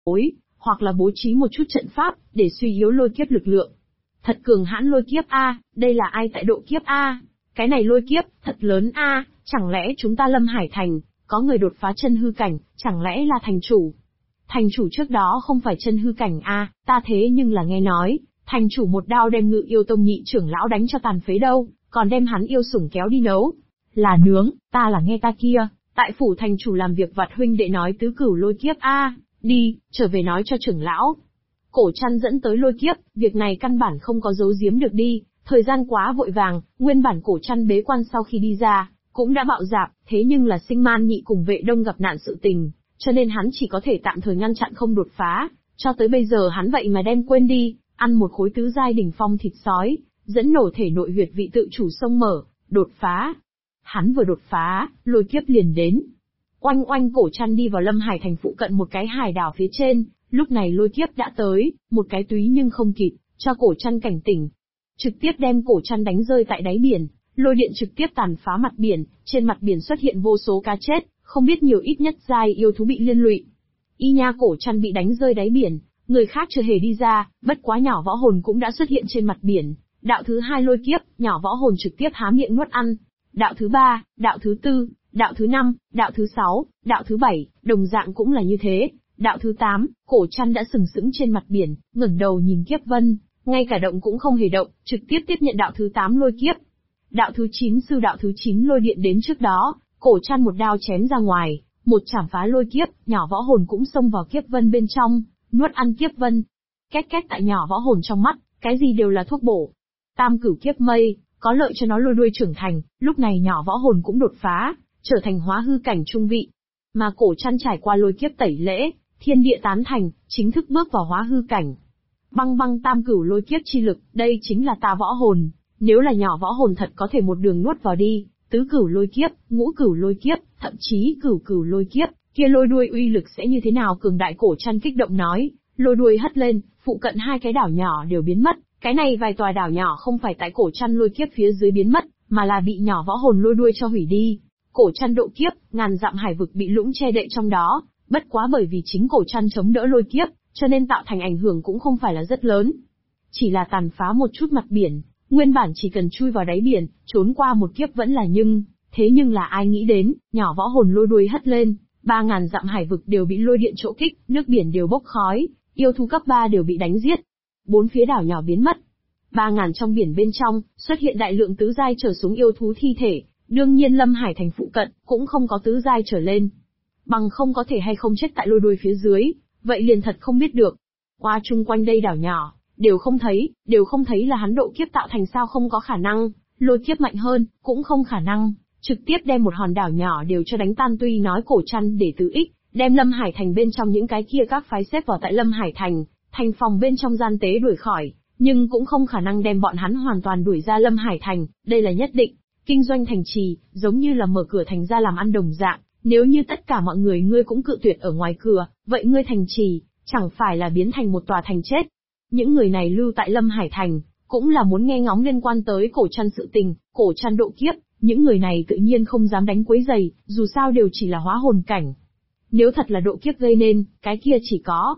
bối, hoặc là bố trí một chút trận pháp, để suy yếu lôi kiếp lực lượng. Thật cường hãn lôi kiếp a, đây là ai tại độ kiếp a? Cái này lôi kiếp, thật lớn a, chẳng lẽ chúng ta Lâm Hải Thành, có người đột phá chân hư cảnh, chẳng lẽ là thành chủ? Thành chủ trước đó không phải chân hư cảnh a, ta thế nhưng là nghe nói, thành chủ một đao đem Ngự Yêu Tông nhị trưởng lão đánh cho tàn phế đâu, còn đem hắn yêu sủng kéo đi nấu. Là nướng, ta là nghe ta kia, tại phủ thành chủ làm việc vặt huynh đệ nói tứ cửu lôi kiếp a, đi, trở về nói cho trưởng lão. Cổ Trăn dẫn tới lôi kiếp, việc này căn bản không có giấu giếm được đi, thời gian quá vội vàng, nguyên bản Cổ Trăn bế quan sau khi đi ra, cũng đã bạo dạp, thế nhưng là Sinh Man Nhị cùng Vệ Đông gặp nạn sự tình, cho nên hắn chỉ có thể tạm thời ngăn chặn không đột phá, cho tới bây giờ hắn vậy mà đem quên đi, ăn một khối tứ giai đỉnh phong thịt sói, dẫn nổ thể nội huyệt vị tự chủ sông mở, đột phá. Hắn vừa đột phá, lôi kiếp liền đến. Oanh oanh, Cổ Trăn đi vào Lâm Hải Thành phụ cận một cái hải đảo phía trên, lúc này lôi kiếp đã tới, một cái túy nhưng không kịp, cho Cổ Trăn cảnh tỉnh. Trực tiếp đem Cổ Trăn đánh rơi tại đáy biển, lôi điện trực tiếp tàn phá mặt biển, trên mặt biển xuất hiện vô số cá chết, không biết nhiều ít nhất giai yêu thú bị liên lụy. Y nha, Cổ Trăn bị đánh rơi đáy biển, người khác chưa hề đi ra, bất quá nhỏ võ hồn cũng đã xuất hiện trên mặt biển. Đạo thứ 2 lôi kiếp, nhỏ võ hồn trực tiếp há miệng nuốt ăn. Đạo thứ 3, đạo thứ 4, đạo thứ 5, đạo thứ 6, đạo thứ 7, đồng dạng cũng là như thế. Đạo thứ 8, Cổ Trăn đã sừng sững trên mặt biển, ngẩng đầu nhìn kiếp vân, ngay cả động cũng không hề động, trực tiếp tiếp nhận đạo thứ 8 lôi kiếp. Đạo thứ 9 sư đạo thứ 9 lôi điện đến trước đó, Cổ Trăn một đao chém ra ngoài, một chảm phá lôi kiếp, nhỏ võ hồn cũng xông vào kiếp vân bên trong, nuốt ăn kiếp vân. Két két, tại nhỏ võ hồn trong mắt, cái gì đều là thuốc bổ. Tam cửu kiếp mây, có lợi cho nó lôi đuôi trưởng thành, lúc này nhỏ võ hồn cũng đột phá, trở thành hóa hư cảnh trung vị. Mà Cổ Trăn trải qua lôi kiếp tẩy lễ, thiên địa tán thành, chính thức bước vào hóa hư cảnh. Băng băng, tam cửu lôi kiếp chi lực, đây chính là ta võ hồn, nếu là nhỏ võ hồn thật có thể một đường nuốt vào đi, tứ cửu lôi kiếp, ngũ cửu lôi kiếp, thậm chí cửu cửu lôi kiếp, kia lôi đuôi uy lực sẽ như thế nào? Cường đại. Cổ Trăn kích động nói, lôi đuôi hất lên, phụ cận hai cái đảo nhỏ đều biến mất. Cái này vài tòa đảo nhỏ không phải tại Cổ Trăn lôi kiếp phía dưới biến mất, mà là bị nhỏ võ hồn lôi đuôi cho hủy đi. Cổ Trăn độ kiếp, ngàn dặm hải vực bị lũng che đậy trong đó, bất quá bởi vì chính Cổ Trăn chống đỡ lôi kiếp, cho nên tạo thành ảnh hưởng cũng không phải là rất lớn. Chỉ là tàn phá một chút mặt biển, nguyên bản chỉ cần chui vào đáy biển, trốn qua một kiếp vẫn là thế nhưng là ai nghĩ đến, nhỏ võ hồn lôi đuôi hất lên, 3000 dặm hải vực đều bị lôi điện chỗ kích, nước biển đều bốc khói, yêu thú cấp 3 đều bị đánh giết. Bốn phía đảo nhỏ biến mất. 3000 trong biển bên trong, xuất hiện đại lượng tứ giai trở xuống yêu thú thi thể, đương nhiên Lâm Hải Thành phụ cận, cũng không có tứ giai trở lên. Bằng không có thể hay không chết tại lôi đuôi phía dưới, vậy liền thật không biết được. Qua chung quanh đây đảo nhỏ, đều không thấy là hắn độ kiếp tạo thành, sao không có khả năng, lôi kiếp mạnh hơn, cũng không khả năng, trực tiếp đem một hòn đảo nhỏ đều cho đánh tan. Tuy nói Cổ Trăn để tứ ích, đem Lâm Hải Thành bên trong những cái kia các phái xếp vào tại Lâm Hải Thành, thành phòng bên trong gian tế đuổi khỏi, nhưng cũng không khả năng đem bọn hắn hoàn toàn đuổi ra Lâm Hải Thành, đây là nhất định. Kinh doanh thành trì, giống như là mở cửa thành ra làm ăn đồng dạng, nếu như tất cả mọi người ngươi cũng cự tuyệt ở ngoài cửa, vậy ngươi thành trì, chẳng phải là biến thành một tòa thành chết. Những người này lưu tại Lâm Hải Thành, cũng là muốn nghe ngóng liên quan tới Cổ Trăn sự tình, Cổ Trăn độ kiếp, những người này tự nhiên không dám đánh quấy rầy, dù sao đều chỉ là hóa hồn cảnh. Nếu thật là độ kiếp gây nên, cái kia chỉ có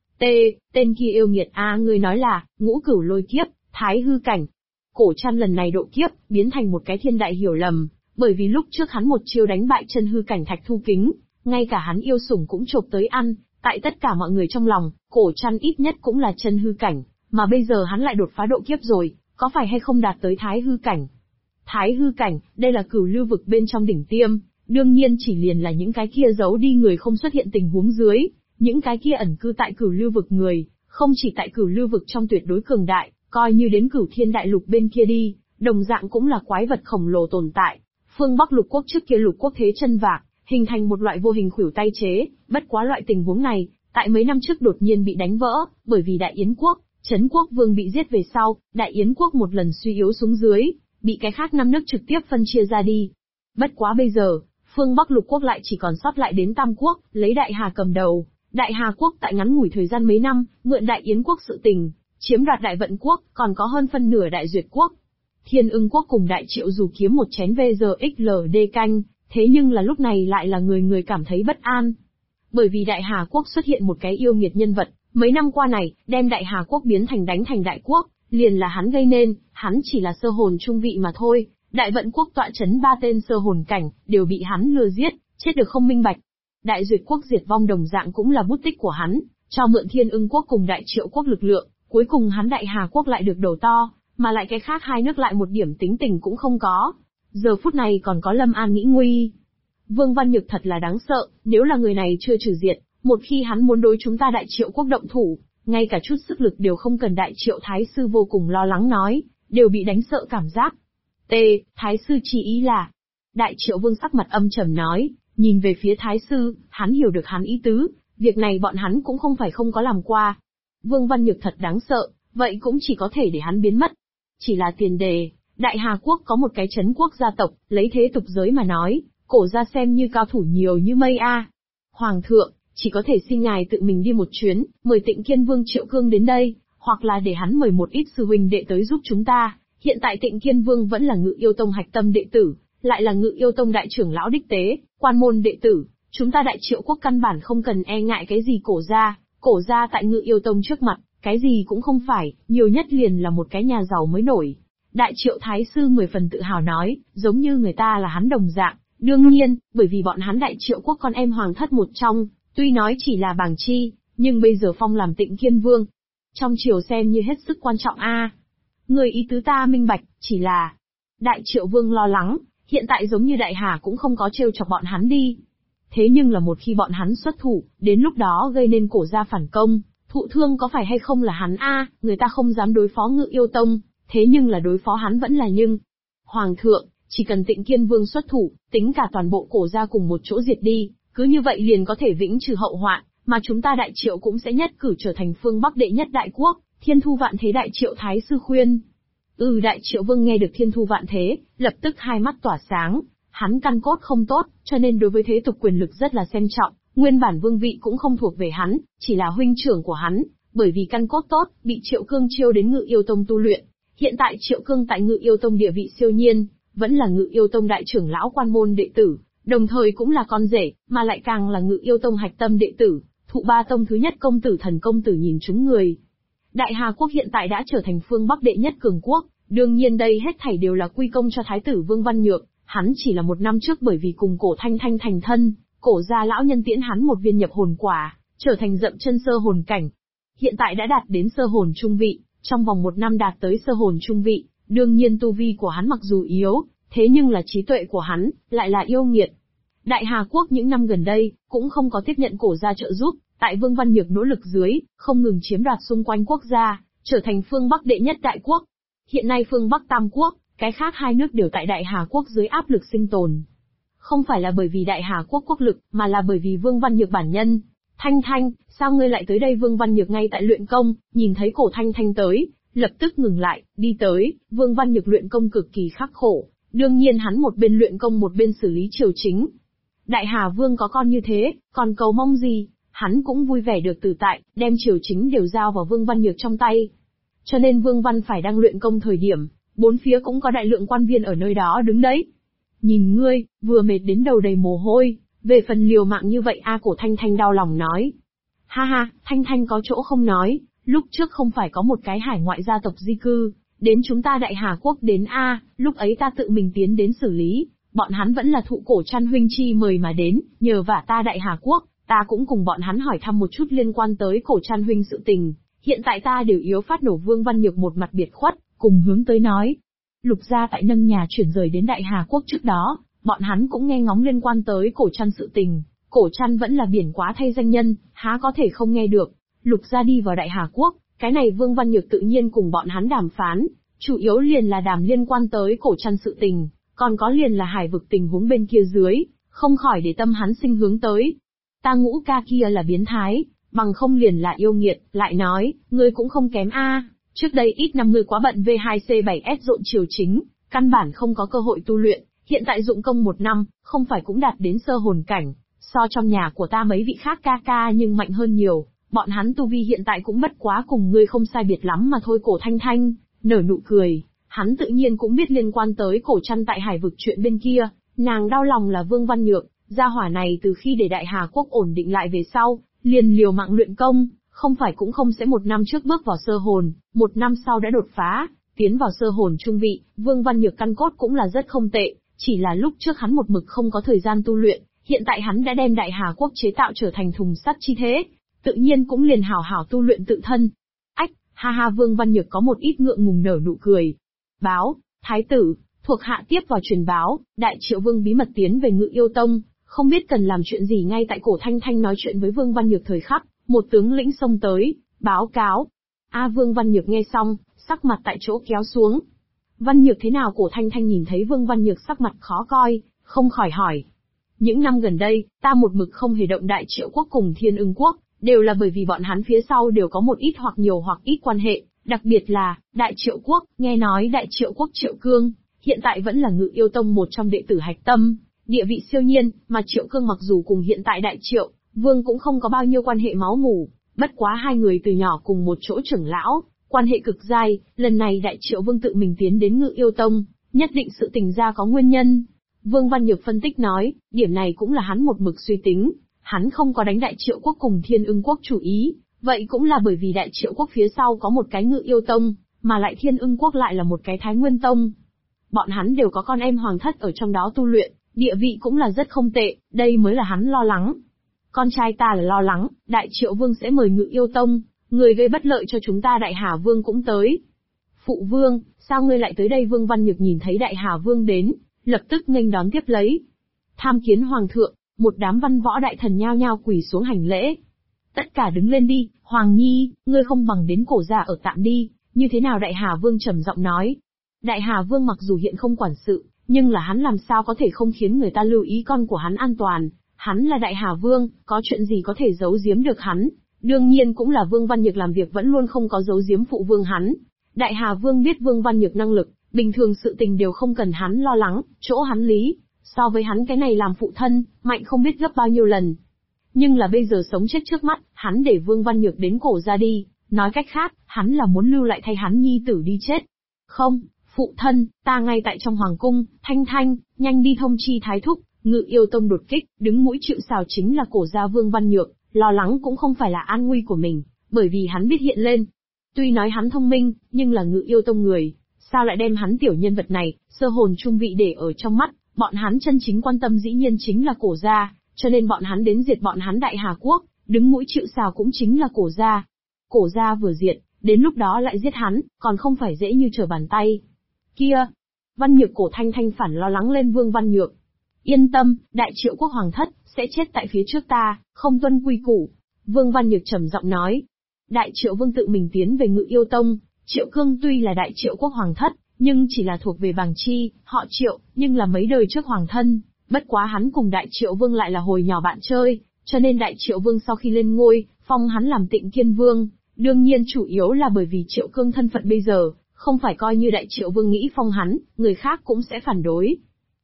tên kia yêu nghiệt a, ngươi nói là ngũ cửu lôi kiếp, thái hư cảnh. Cổ Trăn lần này độ kiếp, biến thành một cái thiên đại hiểu lầm, bởi vì lúc trước hắn một chiêu đánh bại chân hư cảnh Thạch Thu Kính, ngay cả hắn yêu sủng cũng chộp tới ăn, tại tất cả mọi người trong lòng, Cổ Trăn ít nhất cũng là chân hư cảnh, mà bây giờ hắn lại đột phá độ kiếp rồi, có phải hay không đạt tới thái hư cảnh? Thái hư cảnh, đây là cửu lưu vực bên trong đỉnh tiêm, đương nhiên chỉ liền là những cái kia giấu đi người không xuất hiện tình huống dưới, những cái kia ẩn cư tại cửu lưu vực người, không chỉ tại cửu lưu vực trong tuyệt đối cường đại, coi như đến cửu thiên đại lục bên kia đi, đồng dạng cũng là quái vật khổng lồ tồn tại. Phương Bắc lục quốc trước kia lục quốc thế chân vạc, hình thành một loại vô hình khuỷu tay chế, bất quá loại tình huống này, tại mấy năm trước đột nhiên bị đánh vỡ, bởi vì Đại Yến quốc, Trấn quốc vương bị giết về sau, Đại Yến quốc một lần suy yếu xuống dưới, bị cái khác 5 nước trực tiếp phân chia ra đi. Bất quá bây giờ, phương Bắc lục quốc lại chỉ còn sót lại đến Tam quốc, lấy Đại Hà cầm đầu. Đại Hà quốc tại ngắn ngủi thời gian mấy năm, mượn Đại Yến quốc sự tình, chiếm đoạt Đại Vận quốc, còn có hơn phân nửa Đại Duyệt quốc. Thiên Ưng quốc cùng Đại Triệu dù kiếm một chén VGXLD canh, thế nhưng là lúc này lại là người người cảm thấy bất an. Bởi vì Đại Hà Quốc xuất hiện một cái yêu nghiệt nhân vật, mấy năm qua này, đem Đại Hà Quốc biến thành đánh thành đại quốc, liền là hắn gây nên, hắn chỉ là sơ hồn trung vị mà thôi. Đại Vận Quốc tọa chấn 3 tên sơ hồn cảnh, đều bị hắn lừa giết, chết được không minh bạch. Đại Duyệt Quốc diệt vong đồng dạng cũng là bút tích của hắn, cho mượn Thiên Ưng Quốc cùng Đại Triệu Quốc lực lượng, cuối cùng hắn Đại Hà Quốc lại được đầu to, mà lại cái khác hai nước lại một điểm tính tình cũng không có. Giờ phút này còn có Lâm An nghĩ nguy. Vương Văn Nhược thật là đáng sợ, nếu là người này chưa trừ diệt, một khi hắn muốn đối chúng ta Đại Triệu Quốc động thủ, ngay cả chút sức lực đều không cần. Đại Triệu Thái Sư vô cùng lo lắng nói, đều bị đánh sợ cảm giác. Thái Sư chỉ ý là... Đại Triệu Vương sắc mặt âm trầm nói, nhìn về phía Thái Sư, hắn hiểu được hắn ý tứ, việc này bọn hắn cũng không phải không có làm qua. Vương Văn Nhược thật đáng sợ, vậy cũng chỉ có thể để hắn biến mất. Chỉ là tiền đề, Đại Hà Quốc có một cái trấn quốc gia tộc, lấy thế tục giới mà nói, cổ gia xem như cao thủ nhiều như mây a. Hoàng thượng, chỉ có thể xin ngài tự mình đi một chuyến, mời Tịnh Kiên Vương Triệu Cương đến đây, hoặc là để hắn mời một ít sư huynh đệ tới giúp chúng ta. Hiện tại Tịnh Kiên Vương vẫn là Ngự Yêu Tông hạch tâm đệ tử, lại là Ngự Yêu Tông đại trưởng lão đích tế, quan môn đệ tử, chúng ta Đại Triệu Quốc căn bản không cần e ngại cái gì cổ gia tại Ngự Yêu Tông trước mặt, cái gì cũng không phải, nhiều nhất liền là một cái nhà giàu mới nổi. Đại Triệu Thái Sư 10 phần tự hào nói, giống như người ta là hắn đồng dạng. Đương nhiên, bởi vì bọn hắn Đại Triệu Quốc con em hoàng thất một trong, tuy nói chỉ là bảng chi, nhưng bây giờ phong làm Tịnh Kiên Vương. Trong triều xem như hết sức quan trọng a. Người ý tứ ta minh bạch, chỉ là... Đại Triệu Vương lo lắng, hiện tại giống như Đại Hà cũng không có trêu chọc bọn hắn đi. Thế nhưng là một khi bọn hắn xuất thủ, đến lúc đó gây nên cổ gia phản công, thụ thương có phải hay không là hắn a, người ta không dám đối phó Ngự Yêu Tông, thế nhưng là đối phó hắn vẫn là nhưng. Hoàng thượng, chỉ cần Tịnh Kiên Vương xuất thủ, tính cả toàn bộ cổ gia cùng một chỗ diệt đi, cứ như vậy liền có thể vĩnh trừ hậu hoạn, mà chúng ta Đại Triệu cũng sẽ nhất cử trở thành phương Bắc đệ nhất đại quốc. Thiên Thu Vạn Thế Đại Triệu Thái Sư khuyên. Đại Triệu Vương nghe được Thiên Thu Vạn Thế, lập tức hai mắt tỏa sáng, hắn căn cốt không tốt, cho nên đối với thế tục quyền lực rất là xem trọng, nguyên bản vương vị cũng không thuộc về hắn, chỉ là huynh trưởng của hắn, bởi vì căn cốt tốt, bị Triệu Cương chiêu đến Ngự Yêu Tông tu luyện. Hiện tại Triệu Cương tại Ngự Yêu Tông địa vị siêu nhiên, vẫn là Ngự Yêu Tông đại trưởng lão quan môn đệ tử, đồng thời cũng là con rể, mà lại càng là Ngự Yêu Tông hạch tâm đệ tử, thụ ba tông thứ nhất công tử Thần công tử nhìn chúng người. Đại Hà Quốc hiện tại đã trở thành phương Bắc đệ nhất cường quốc, đương nhiên đây hết thảy đều là quy công cho Thái tử Vương Văn Nhược, hắn chỉ là một năm trước bởi vì cùng Cổ Thanh Thanh thành thân, cổ gia lão nhân tiễn hắn một viên nhập hồn quả, trở thành dậm chân sơ hồn cảnh. Hiện tại đã đạt đến sơ hồn trung vị, trong vòng một năm đạt tới sơ hồn trung vị, đương nhiên tu vi của hắn mặc dù yếu, thế nhưng là trí tuệ của hắn, lại là yêu nghiệt. Đại Hà Quốc những năm gần đây, cũng không có tiếp nhận cổ gia trợ giúp, tại Vương Văn Nhược nỗ lực dưới, không ngừng chiếm đoạt xung quanh quốc gia, trở thành phương Bắc đệ nhất đại quốc. Hiện nay phương Bắc tam quốc, cái khác hai nước đều tại Đại Hà Quốc dưới áp lực sinh tồn. Không phải là bởi vì Đại Hà Quốc quốc lực, mà là bởi vì Vương Văn Nhược bản nhân. Thanh Thanh, sao ngươi lại tới đây? Vương Văn Nhược ngay tại luyện công, nhìn thấy Cổ Thanh Thanh tới, lập tức ngừng lại, đi tới. Vương Văn Nhược luyện công cực kỳ khắc khổ, đương nhiên hắn một bên luyện công một bên xử lý triều chính. Đại Hà Vương có con như thế, còn cầu mong gì? Hắn cũng vui vẻ được tự tại, đem triều chính đều giao vào Vương Văn Nhược trong tay. Cho nên Vương Văn phải đang luyện công thời điểm, bốn phía cũng có đại lượng quan viên ở nơi đó đứng đấy. Nhìn ngươi, vừa mệt đến đầu đầy mồ hôi, về phần liều mạng như vậy Cổ Thanh Thanh đau lòng nói. Ha ha, Thanh Thanh có chỗ không nói, lúc trước không phải có một cái hải ngoại gia tộc di cư, đến chúng ta Đại Hà Quốc đến lúc ấy ta tự mình tiến đến xử lý, bọn hắn vẫn là thụ Cổ Trăn huynh chi mời mà đến, nhờ vả ta Đại Hà Quốc, ta cũng cùng bọn hắn hỏi thăm một chút liên quan tới Cổ Trăn huynh sự tình, hiện tại ta đều yếu phát nổ. Vương Văn Nhược một mặt biệt khuất, cùng hướng tới nói. Lục gia tại nâng nhà chuyển rời đến Đại Hà Quốc trước đó, bọn hắn cũng nghe ngóng liên quan tới Cổ Trăn sự tình, Cổ Trăn vẫn là biển quá thay danh nhân, há có thể không nghe được. Lục gia đi vào Đại Hà Quốc, cái này Vương Văn Nhược tự nhiên cùng bọn hắn đàm phán, chủ yếu liền là đàm liên quan tới Cổ Trăn sự tình, còn có liền là hải vực tình huống bên kia dưới, không khỏi để tâm hắn sinh hướng tới. Ta Ngũ ca kia là biến thái, bằng không liền là yêu nghiệt, lại nói, ngươi cũng không kém trước đây ít năm ngươi quá bận V2C7S rộn triều chính, căn bản không có cơ hội tu luyện, hiện tại dụng công một năm, không phải cũng đạt đến sơ hồn cảnh, so trong nhà của ta mấy vị khác ca nhưng mạnh hơn nhiều, bọn hắn tu vi hiện tại cũng bất quá cùng ngươi không sai biệt lắm mà thôi. Cổ Thanh Thanh nở nụ cười, hắn tự nhiên cũng biết liên quan tới Cổ Trăn tại hải vực chuyện bên kia, nàng đau lòng là Vương Văn Nhược, Gia hỏa này từ khi để Đại Hà Quốc ổn định lại về sau, liền liều mạng luyện công, không phải cũng không sẽ một năm trước bước vào sơ hồn, một năm sau đã đột phá, tiến vào sơ hồn trung vị. Vương Văn Nhược căn cốt cũng là rất không tệ, chỉ là lúc trước hắn một mực không có thời gian tu luyện, hiện tại hắn đã đem Đại Hà Quốc chế tạo trở thành thùng sắt chi thế, tự nhiên cũng liền hảo hảo tu luyện tự thân. Ách, ha ha, Vương Văn Nhược có một ít ngượng ngùng nở nụ cười. Báo, thái tử, thuộc hạ tiếp vào truyền báo, Đại Triệu Vương bí mật tiến về Ngự Yêu Tông, không biết cần làm chuyện gì. Ngay tại Cổ Thanh Thanh nói chuyện với Vương Văn Nhược thời khắc, một tướng lĩnh xông tới, báo cáo. Vương Văn Nhược nghe xong, sắc mặt tại chỗ kéo xuống. Văn Nhược thế nào? Cổ Thanh Thanh nhìn thấy Vương Văn Nhược sắc mặt khó coi, không khỏi hỏi. Những năm gần đây, ta một mực không hề động Đại Triệu Quốc cùng Thiên Ưng Quốc, đều là bởi vì bọn hắn phía sau đều có một ít hoặc nhiều hoặc ít quan hệ, đặc biệt là Đại Triệu Quốc. Nghe nói Đại Triệu Quốc Triệu Cương hiện tại vẫn là Ngự Yêu Tông một trong đệ tử hạch tâm, địa vị siêu nhiên, mà Triệu Cương mặc dù cùng hiện tại Đại Triệu Vương cũng không có bao nhiêu quan hệ máu mủ, bất quá hai người từ nhỏ cùng một chỗ trưởng lão, quan hệ cực dai. Lần này Đại Triệu Vương tự mình tiến đến Ngự Yêu Tông, nhất định sự tình ra có nguyên nhân. Vương Văn Nhược phân tích nói, điểm này cũng là hắn một mực suy tính, hắn không có đánh Đại Triệu Quốc cùng Thiên Ưng Quốc chủ ý, vậy cũng là bởi vì Đại Triệu Quốc phía sau có một cái Ngự Yêu Tông, mà lại Thiên Ưng Quốc lại là một cái Thái Nguyên Tông. Bọn hắn đều có con em hoàng thất ở trong đó tu luyện, địa vị cũng là rất không tệ, đây mới là hắn lo lắng. Con trai ta là lo lắng, Đại Triệu Vương sẽ mời Ngự Yêu Tông, người gây bất lợi cho chúng ta. Đại Hà Vương cũng tới. Phụ Vương, sao ngươi lại tới đây? Vương Văn Nhược nhìn thấy Đại Hà Vương đến, lập tức nghênh đón tiếp lấy. Tham kiến Hoàng thượng, một đám văn võ đại thần nhao nhao quỳ xuống hành lễ. Tất cả đứng lên đi, Hoàng Nhi, ngươi không bằng đến Cổ gia ở tạm đi, như thế nào? Đại Hà Vương trầm giọng nói. Đại Hà Vương mặc dù hiện không quản sự, nhưng là hắn làm sao có thể không khiến người ta lưu ý con của hắn an toàn. Hắn là Đại Hà Vương, có chuyện gì có thể giấu giếm được hắn. Đương nhiên cũng là Vương Văn Nhược làm việc vẫn luôn không có giấu giếm phụ vương hắn. Đại Hà Vương biết Vương Văn Nhược năng lực, bình thường sự tình đều không cần hắn lo lắng, chỗ hắn lý, so với hắn cái này làm phụ thân, mạnh không biết gấp bao nhiêu lần. Nhưng là bây giờ sống chết trước mắt, hắn để Vương Văn Nhược đến Cổ gia đi, nói cách khác, hắn là muốn lưu lại thay hắn nhi tử đi chết. Không, phụ thân, ta ngay tại trong hoàng cung. Thanh Thanh, nhanh đi thông chi thái thúc, Ngự Yêu Tông đột kích, đứng mũi chịu sào chính là Cổ gia. Vương Văn Nhược lo lắng cũng không phải là an nguy của mình, bởi vì hắn biết hiện lên. Tuy nói hắn thông minh, nhưng là Ngự Yêu Tông người, sao lại đem hắn tiểu nhân vật này, sơ hồn trung vị để ở trong mắt. Bọn hắn chân chính quan tâm dĩ nhiên chính là Cổ gia, cho nên bọn hắn đến diệt bọn hắn Đại Hà Quốc, đứng mũi chịu sào cũng chính là Cổ gia. Cổ gia vừa diệt, đến lúc đó lại giết hắn, còn không phải dễ như trở bàn tay. Kia, Văn Nhược Cổ Thanh Thanh phản lo lắng lên Vương Văn Nhược. Yên tâm, Đại Triệu Quốc hoàng thất sẽ chết tại phía trước ta, không tuân quy củ. Vương Văn Nhược trầm giọng nói. Đại Triệu Vương tự mình tiến về Ngự Yêu Tông, Triệu Cương tuy là Đại Triệu Quốc hoàng thất, nhưng chỉ là thuộc về Bàng Chi, họ Triệu, nhưng là mấy đời trước hoàng thân. Bất quá hắn cùng Đại Triệu Vương lại là hồi nhỏ bạn chơi, cho nên Đại Triệu Vương sau khi lên ngôi, phong hắn làm Tịnh Kiên Vương. Đương nhiên chủ yếu là bởi vì Triệu Cương thân phận bây giờ, không phải coi như Đại Triệu Vương nghĩ phong hắn, người khác cũng sẽ phản đối.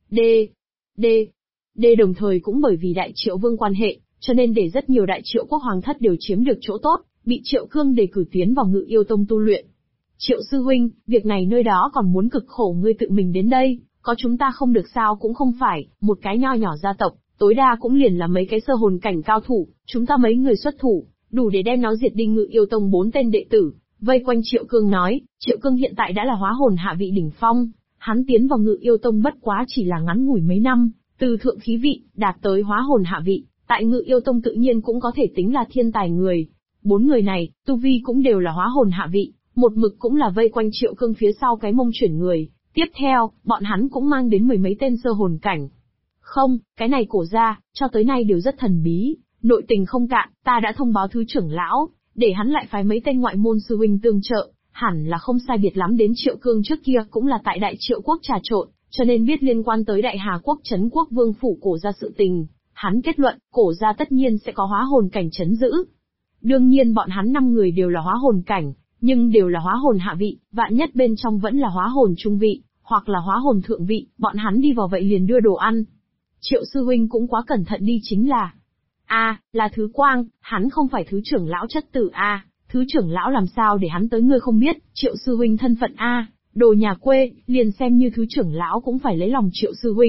D đồng thời cũng bởi vì Đại Triệu Vương quan hệ, cho nên để rất nhiều Đại Triệu Quốc hoàng thất đều chiếm được chỗ tốt, bị Triệu Cương đề cử tiến vào Ngự Yêu Tông tu luyện. Triệu sư huynh, việc này nơi đó còn muốn cực khổ ngươi tự mình đến đây, có chúng ta không được sao? Cũng không phải, một cái nho nhỏ gia tộc, tối đa cũng liền là mấy cái sơ hồn cảnh cao thủ, chúng ta mấy người xuất thủ, đủ để đem nó diệt đi. Ngự Yêu Tông 4 tên đệ tử vây quanh Triệu Cương nói. Triệu Cương hiện tại đã là hóa hồn hạ vị đỉnh phong, hắn tiến vào Ngự Yêu Tông bất quá chỉ là ngắn ngủi mấy năm, từ thượng khí vị đạt tới hóa hồn hạ vị, tại Ngự Yêu Tông tự nhiên cũng có thể tính là thiên tài người. 4 người này, tu vi cũng đều là hóa hồn hạ vị, một mực cũng là vây quanh Triệu Cương phía sau cái mông chuyển người. Tiếp theo, bọn hắn cũng mang đến 10 mấy tên sơ hồn cảnh. Không, cái này Cổ gia, cho tới nay đều rất thần bí, nội tình không cạn, ta đã thông báo thứ trưởng lão, để hắn lại phái mấy tên ngoại môn sư huynh tương trợ, hẳn là không sai biệt lắm. Đến Triệu Cương trước kia cũng là tại Đại Triệu Quốc trà trộn, cho nên biết liên quan tới Đại Hà Quốc trấn quốc vương phủ Cổ gia sự tình. Hắn kết luận, Cổ gia tất nhiên sẽ có hóa hồn cảnh trấn giữ. Đương nhiên bọn hắn 5 người đều là hóa hồn cảnh, nhưng đều là hóa hồn hạ vị, vạn nhất bên trong vẫn là hóa hồn trung vị, hoặc là hóa hồn thượng vị, bọn hắn đi vào vậy liền đưa đồ ăn. Triệu sư huynh cũng quá cẩn thận đi, chính là là Thứ Quang, hắn không phải thứ trưởng lão chất tử thứ trưởng lão làm sao để hắn tới? Ngươi không biết, Triệu sư huynh thân phận đồ nhà quê, liền xem như thứ trưởng lão cũng phải lấy lòng Triệu sư huynh.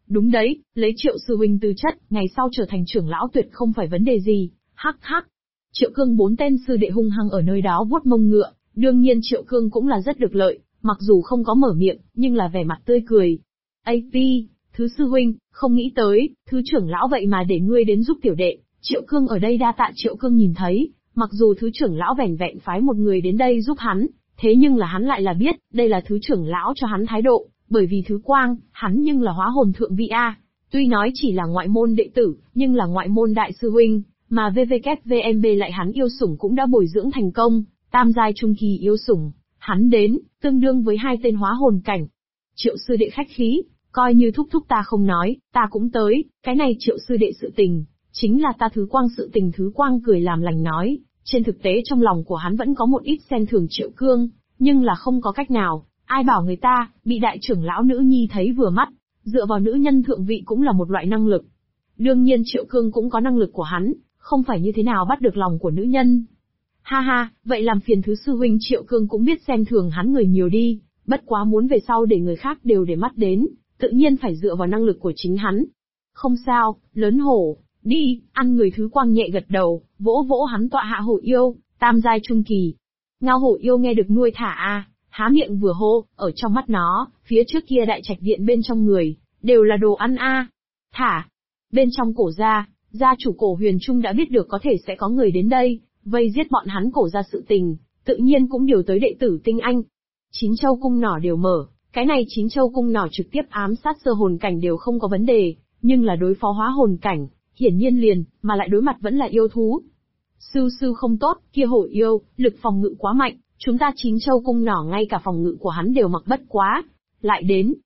Đúng đấy, lấy Triệu sư huynh tư chất, ngày sau trở thành trưởng lão tuyệt không phải vấn đề gì. Hắc hắc. Triệu Cương 4 tên sư đệ hung hăng ở nơi đó vuốt mông ngựa, đương nhiên Triệu Cương cũng là rất được lợi, mặc dù không có mở miệng, nhưng là vẻ mặt tươi cười. AP, thứ sư huynh, không nghĩ tới, thứ trưởng lão vậy mà để ngươi đến giúp tiểu đệ. Triệu Cương ở đây đa tạ. Triệu Cương nhìn thấy, mặc dù thứ trưởng lão vẻn vẹn phái một người đến đây giúp hắn, thế nhưng là hắn lại là biết, đây là thứ trưởng lão cho hắn thái độ, bởi vì thứ quang, hắn nhưng là hóa hồn thượng vị A. Tuy nói chỉ là ngoại môn đệ tử, nhưng là ngoại môn đại sư huynh, mà VVKVMB lại hắn yêu sủng cũng đã bồi dưỡng thành công, tam giai trung kỳ yêu sủng, hắn đến, tương đương với 2 tên hóa hồn cảnh. Triệu sư đệ khách khí, coi như thúc thúc ta không nói, ta cũng tới, cái này Triệu sư đệ sự tình, chính là ta thứ quang sự tình. Thứ quang cười làm lành nói, trên thực tế trong lòng của hắn vẫn có một ít xem thường Triệu Cương, nhưng là không có cách nào, ai bảo người ta, bị đại trưởng lão nữ nhi thấy vừa mắt, dựa vào nữ nhân thượng vị cũng là một loại năng lực. Đương nhiên Triệu Cương cũng có năng lực của hắn, không phải như thế nào bắt được lòng của nữ nhân. Ha ha, vậy làm phiền thứ sư huynh. Triệu Cương cũng biết xem thường hắn người nhiều đi, bất quá muốn về sau để người khác đều để mắt đến, tự nhiên phải dựa vào năng lực của chính hắn. Không sao, lớn hổ, đi, ăn người. Thứ quang nhẹ gật đầu, vỗ vỗ hắn tọa hạ hổ yêu, tam giai trung kỳ. Ngao hổ yêu nghe được nuôi thả a, há miệng vừa hô, ở trong mắt nó, phía trước kia đại trạch viện bên trong người, đều là đồ ăn a. Thả. Bên trong cổ gia chủ Cổ Huyền Trung đã biết được có thể sẽ có người đến đây, vây giết bọn hắn Cổ gia sự tình, tự nhiên cũng điều tới đệ tử tinh anh. 9 châu cung nỏ đều mở, cái này 9 châu cung nỏ trực tiếp ám sát sơ hồn cảnh đều không có vấn đề, nhưng là đối phó hóa hồn cảnh, hiển nhiên liền, mà lại đối mặt vẫn là yêu thú. Sư không tốt, kia hổ yêu, lực phòng ngự quá mạnh, chúng ta 9 châu cung nỏ ngay cả phòng ngự của hắn đều mặc bất quá. Lại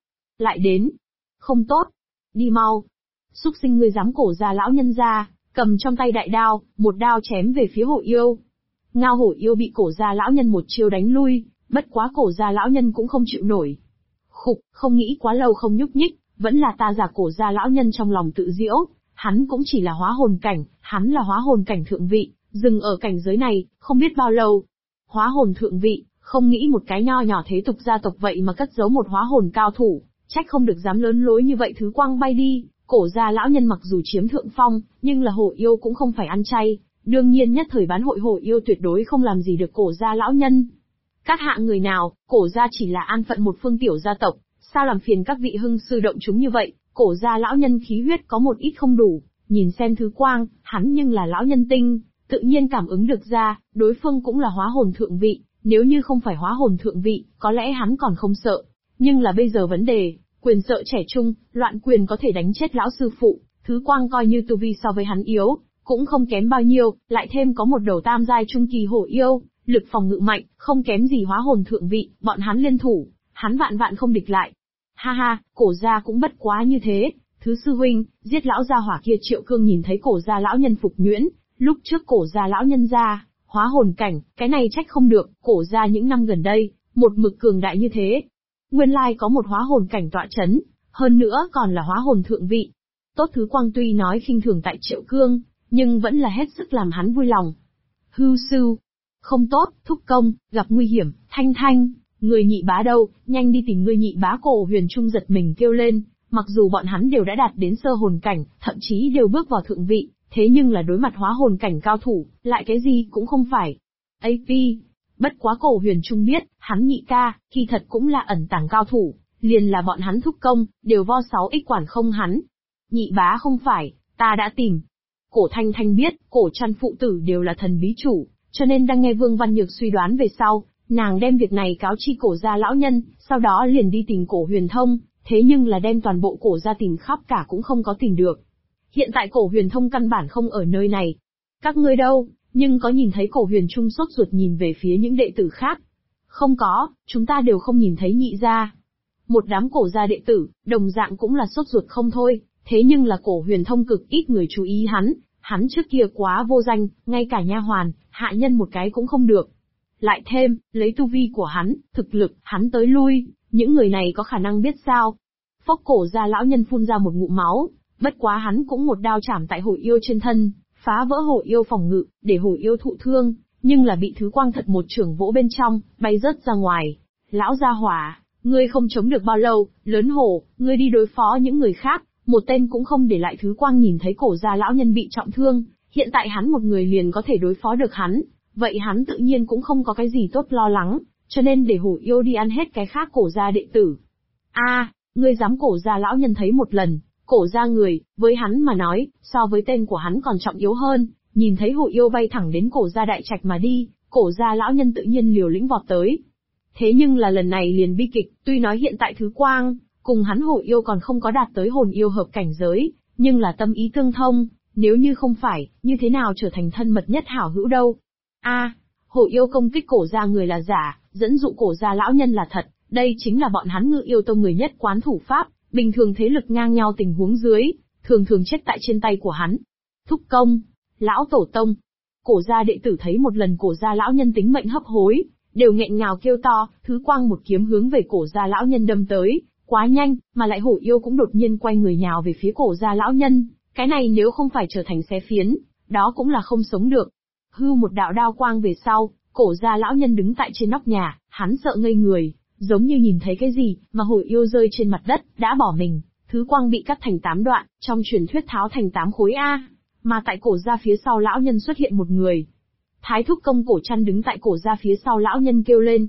đến. Không tốt. Đi mau. Súc sinh ngươi dám Cổ gia lão nhân ra, cầm trong tay đại đao, một đao chém về phía hổ yêu. Ngao hổ yêu bị Cổ gia lão nhân một chiêu đánh lui, bất quá Cổ gia lão nhân cũng không chịu nổi. Khục, không nghĩ quá lâu không nhúc nhích, vẫn là ta giả. Cổ gia lão nhân trong lòng tự giễu, hắn cũng chỉ là hóa hồn cảnh, hắn là hóa hồn cảnh thượng vị, dừng ở cảnh giới này, không biết bao lâu. Hóa hồn thượng vị, không nghĩ một cái nho nhỏ thế tục gia tộc vậy mà cất giấu một hóa hồn cao thủ, trách không được dám lớn lối như vậy. Thứ quang bay đi, Cổ gia lão nhân mặc dù chiếm thượng phong, nhưng là hổ yêu cũng không phải ăn chay, đương nhiên nhất thời bán hội hổ yêu tuyệt đối không làm gì được Cổ gia lão nhân. Các hạ người nào, Cổ gia chỉ là an phận một phương tiểu gia tộc, sao làm phiền các vị hưng sư động chúng như vậy? Cổ gia lão nhân khí huyết có một ít không đủ, nhìn xem Thứ quang, hắn nhưng là lão nhân tinh, tự nhiên cảm ứng được ra, đối phương cũng là hóa hồn thượng vị, nếu như không phải hóa hồn thượng vị, có lẽ hắn còn không sợ. Nhưng là bây giờ vấn đề, quyền sợ trẻ trung, loạn quyền có thể đánh chết lão sư phụ. Thứ quang coi như tu vi so với hắn yếu, cũng không kém bao nhiêu, lại thêm có một đầu tam giai trung kỳ hổ yêu, lực phòng ngự mạnh, không kém gì hóa hồn thượng vị, bọn hắn liên thủ, hắn vạn vạn không địch lại. Ha ha, Cổ gia cũng bất quá như thế. Thứ sư huynh, giết lão gia hỏa kia. Triệu Cương nhìn thấy Cổ gia lão nhân phục nhuyễn, lúc trước Cổ gia lão nhân ra, hóa hồn cảnh, cái này trách không được, Cổ gia những năm gần đây, một mực cường đại như thế. Nguyên lai có một hóa hồn cảnh tọa chấn, hơn nữa còn là hóa hồn thượng vị. Tốt. Thứ quang tuy nói khinh thường tại Triệu Cương, nhưng vẫn là hết sức làm hắn vui lòng. Hưu sư, không tốt, thúc công, gặp nguy hiểm. Thanh, người nhị bá đâu, nhanh đi tìm người nhị bá. Cổ Huyền Trung giật mình kêu lên, mặc dù bọn hắn đều đã đạt đến sơ hồn cảnh, thậm chí đều bước vào thượng vị, thế nhưng là đối mặt hóa hồn cảnh cao thủ, lại cái gì cũng không phải. AP, bất quá Cổ Huyền Trung biết, hắn nhị ca, kỳ thật cũng là ẩn tàng cao thủ, liền là bọn hắn thúc công, đều vo 6x quản không hắn. Nhị bá không phải, ta đã tìm. Cổ Thanh biết, Cổ Trăn phụ tử đều là thần bí chủ, cho nên đang nghe Vương Văn Nhược suy đoán về sau, nàng đem việc này cáo chi Cổ gia lão nhân, sau đó liền đi tìm Cổ Huyền Thông, thế nhưng là đem toàn bộ Cổ gia tìm khắp cả cũng không có tìm được. Hiện tại Cổ Huyền Thông căn bản không ở nơi này. Các ngươi đâu, nhưng có nhìn thấy? Cổ Huyền Trung sốt ruột nhìn về phía những đệ tử khác. Không có, chúng ta đều không nhìn thấy nhị gia. Một đám Cổ gia đệ tử, đồng dạng cũng là sốt ruột không thôi, thế nhưng là Cổ Huyền Thông cực ít người chú ý hắn trước kia quá vô danh, ngay cả nha hoàn, hạ nhân một cái cũng không được. Lại thêm, lấy tu vi của hắn, thực lực, hắn tới lui, những người này có khả năng biết sao? Phốc. Cổ gia lão nhân phun ra một ngụm máu, bất quá hắn cũng một đao chảm tại hổ yêu trên thân, phá vỡ hổ yêu phòng ngự, để hổ yêu thụ thương, nhưng là bị Thứ quang thật một chưởng vỗ bên trong, bay rớt ra ngoài. Lão gia hỏa, ngươi không chống được bao lâu, lớn hổ, ngươi đi đối phó những người khác, một tên cũng không để lại. Thứ Quang nhìn thấy Cổ gia lão nhân bị trọng thương, hiện tại hắn một người liền có thể đối phó được hắn, vậy hắn tự nhiên cũng không có cái gì tốt lo lắng, cho nên để Hổ Yêu đi ăn hết cái khác Cổ gia đệ tử. Ngươi dám? Cổ gia lão nhân thấy một lần, Cổ gia người, với hắn mà nói, so với tên của hắn còn trọng yếu hơn. Nhìn thấy Hổ Yêu bay thẳng đến Cổ gia đại trạch mà đi, Cổ gia lão nhân tự nhiên liều lĩnh vọt tới. Thế nhưng là lần này liền bi kịch, tuy nói hiện tại Thứ Quang cùng hắn Hổ Yêu còn không có đạt tới hồn yêu hợp cảnh giới, nhưng là tâm ý tương thông, nếu như không phải, như thế nào trở thành thân mật nhất hảo hữu đâu. Hổ Yêu công kích Cổ gia người là giả, dẫn dụ Cổ gia lão nhân là thật, đây chính là bọn hắn Ngự Yêu tông người nhất quán thủ pháp, bình thường thế lực ngang nhau tình huống dưới, thường thường chết tại trên tay của hắn. Thúc công, lão tổ tông. Cổ gia đệ tử thấy một lần Cổ gia lão nhân tính mệnh hấp hối, đều nghẹn ngào kêu to. Thứ Quang một kiếm hướng về Cổ gia lão nhân đâm tới, quá nhanh, mà lại Hổ Yêu cũng đột nhiên quay người nhào về phía Cổ gia lão nhân, cái này nếu không phải trở thành xé phiến, đó cũng là không sống được. Hưu một đạo đao quang về sau, Cổ gia lão nhân đứng tại trên nóc nhà, hắn sợ ngây người, giống như nhìn thấy cái gì, mà Hổ Yêu rơi trên mặt đất, đã bỏ mình. Thứ Quang bị cắt thành 8 đoạn, trong truyền thuyết tháo thành 8 khối mà tại Cổ gia phía sau lão nhân xuất hiện một người. Thái thúc công Cổ Trăn đứng tại Cổ gia phía sau lão nhân kêu lên.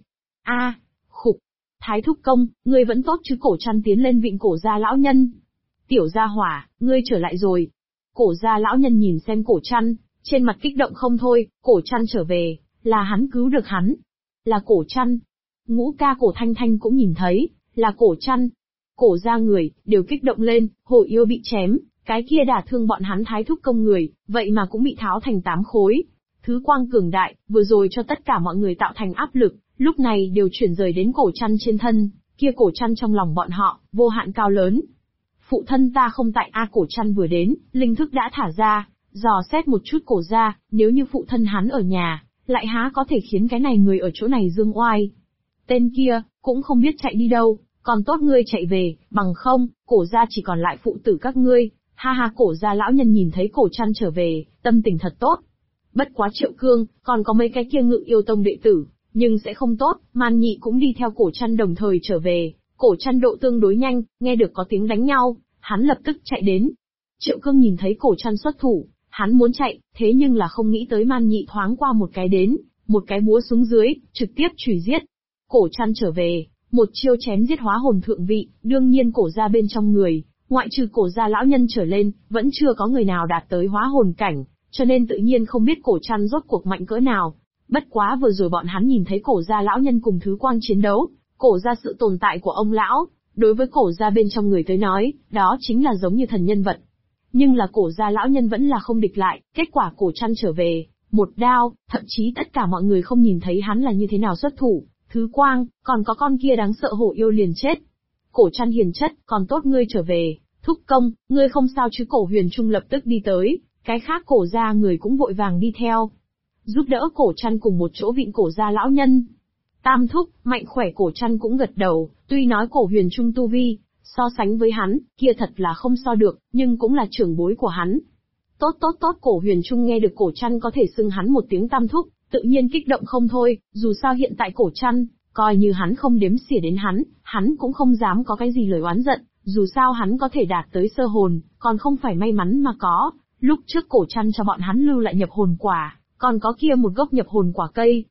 Khục. Thái thúc công, ngươi vẫn tốt chứ? Cổ Trăn tiến lên vịn Cổ gia lão nhân. Tiểu gia hỏa, ngươi trở lại rồi. Cổ gia lão nhân nhìn xem Cổ Trăn, trên mặt kích động không thôi. Cổ Trăn trở về, là hắn cứu được hắn. Là Cổ Trăn. Ngũ ca Cổ Thanh Thanh cũng nhìn thấy, là Cổ Trăn. Cổ gia người, đều kích động lên. Hổ Yêu bị chém, cái kia đả thương bọn hắn Thái thúc công người, vậy mà cũng bị tháo thành 8 khối. Thứ Quang cường đại, vừa rồi cho tất cả mọi người tạo thành áp lực, lúc này đều chuyển rời đến Cổ Trăn trên thân, kia Cổ Trăn trong lòng bọn họ, vô hạn cao lớn. Phụ thân ta không tại. Cổ Trăn vừa đến, linh thức đã thả ra, dò xét một chút Cổ gia, nếu như phụ thân hắn ở nhà, lại há có thể khiến cái này người ở chỗ này dương oai. Tên kia, cũng không biết chạy đi đâu, còn tốt ngươi chạy về, bằng không, Cổ gia chỉ còn lại phụ tử các ngươi. Cổ gia lão nhân nhìn thấy Cổ Trăn trở về, tâm tình thật tốt. Bất quá Triệu Cương, còn có mấy cái kia Ngự Yêu tông đệ tử, nhưng sẽ không tốt. Man Nhị cũng đi theo Cổ Trăn đồng thời trở về. Cổ Trăn độ tương đối nhanh, nghe được có tiếng đánh nhau, hắn lập tức chạy đến. Triệu Cương nhìn thấy Cổ Trăn xuất thủ, hắn muốn chạy, thế nhưng là không nghĩ tới Man Nhị thoáng qua một cái đến, một cái búa xuống dưới, trực tiếp chủy giết. Cổ Trăn trở về, một chiêu chém giết hóa hồn thượng vị. Đương nhiên Cổ gia bên trong người, ngoại trừ Cổ gia lão nhân trở lên, vẫn chưa có người nào đạt tới hóa hồn cảnh, cho nên tự nhiên không biết Cổ Trăn rốt cuộc mạnh cỡ nào. Bất quá vừa rồi bọn hắn nhìn thấy Cổ gia lão nhân cùng Thứ Quang chiến đấu, Cổ gia sự tồn tại của ông lão, đối với Cổ gia bên trong người tới nói, đó chính là giống như thần nhân vật. Nhưng là Cổ gia lão nhân vẫn là không địch lại, kết quả Cổ Trăn trở về, một đao, thậm chí tất cả mọi người không nhìn thấy hắn là như thế nào xuất thủ. Thứ Quang, còn có con kia đáng sợ Hổ Yêu liền chết. Cổ Trăn hiền chất, còn tốt ngươi trở về. Thúc công, ngươi không sao chứ? Cổ Huyền Trung lập tức đi tới, cái khác Cổ gia người cũng vội vàng đi theo, giúp đỡ Cổ Trăn cùng một chỗ vịn Cổ gia lão nhân. Tam thúc, mạnh khỏe? Cổ Trăn cũng gật đầu, tuy nói Cổ Huyền Trung tu vi, so sánh với hắn, kia thật là không so được, nhưng cũng là trưởng bối của hắn. Tốt. Cổ Huyền Trung nghe được Cổ Trăn có thể xưng hắn một tiếng tam thúc, tự nhiên kích động không thôi, dù sao hiện tại Cổ Trăn, coi như hắn không đếm xỉa đến hắn cũng không dám có cái gì lời oán giận, dù sao hắn có thể đạt tới sơ hồn, còn không phải may mắn mà có. Lúc trước Cổ Trăn cho bọn hắn lưu lại nhập hồn quả, còn có kia một gốc nhập hồn quả cây.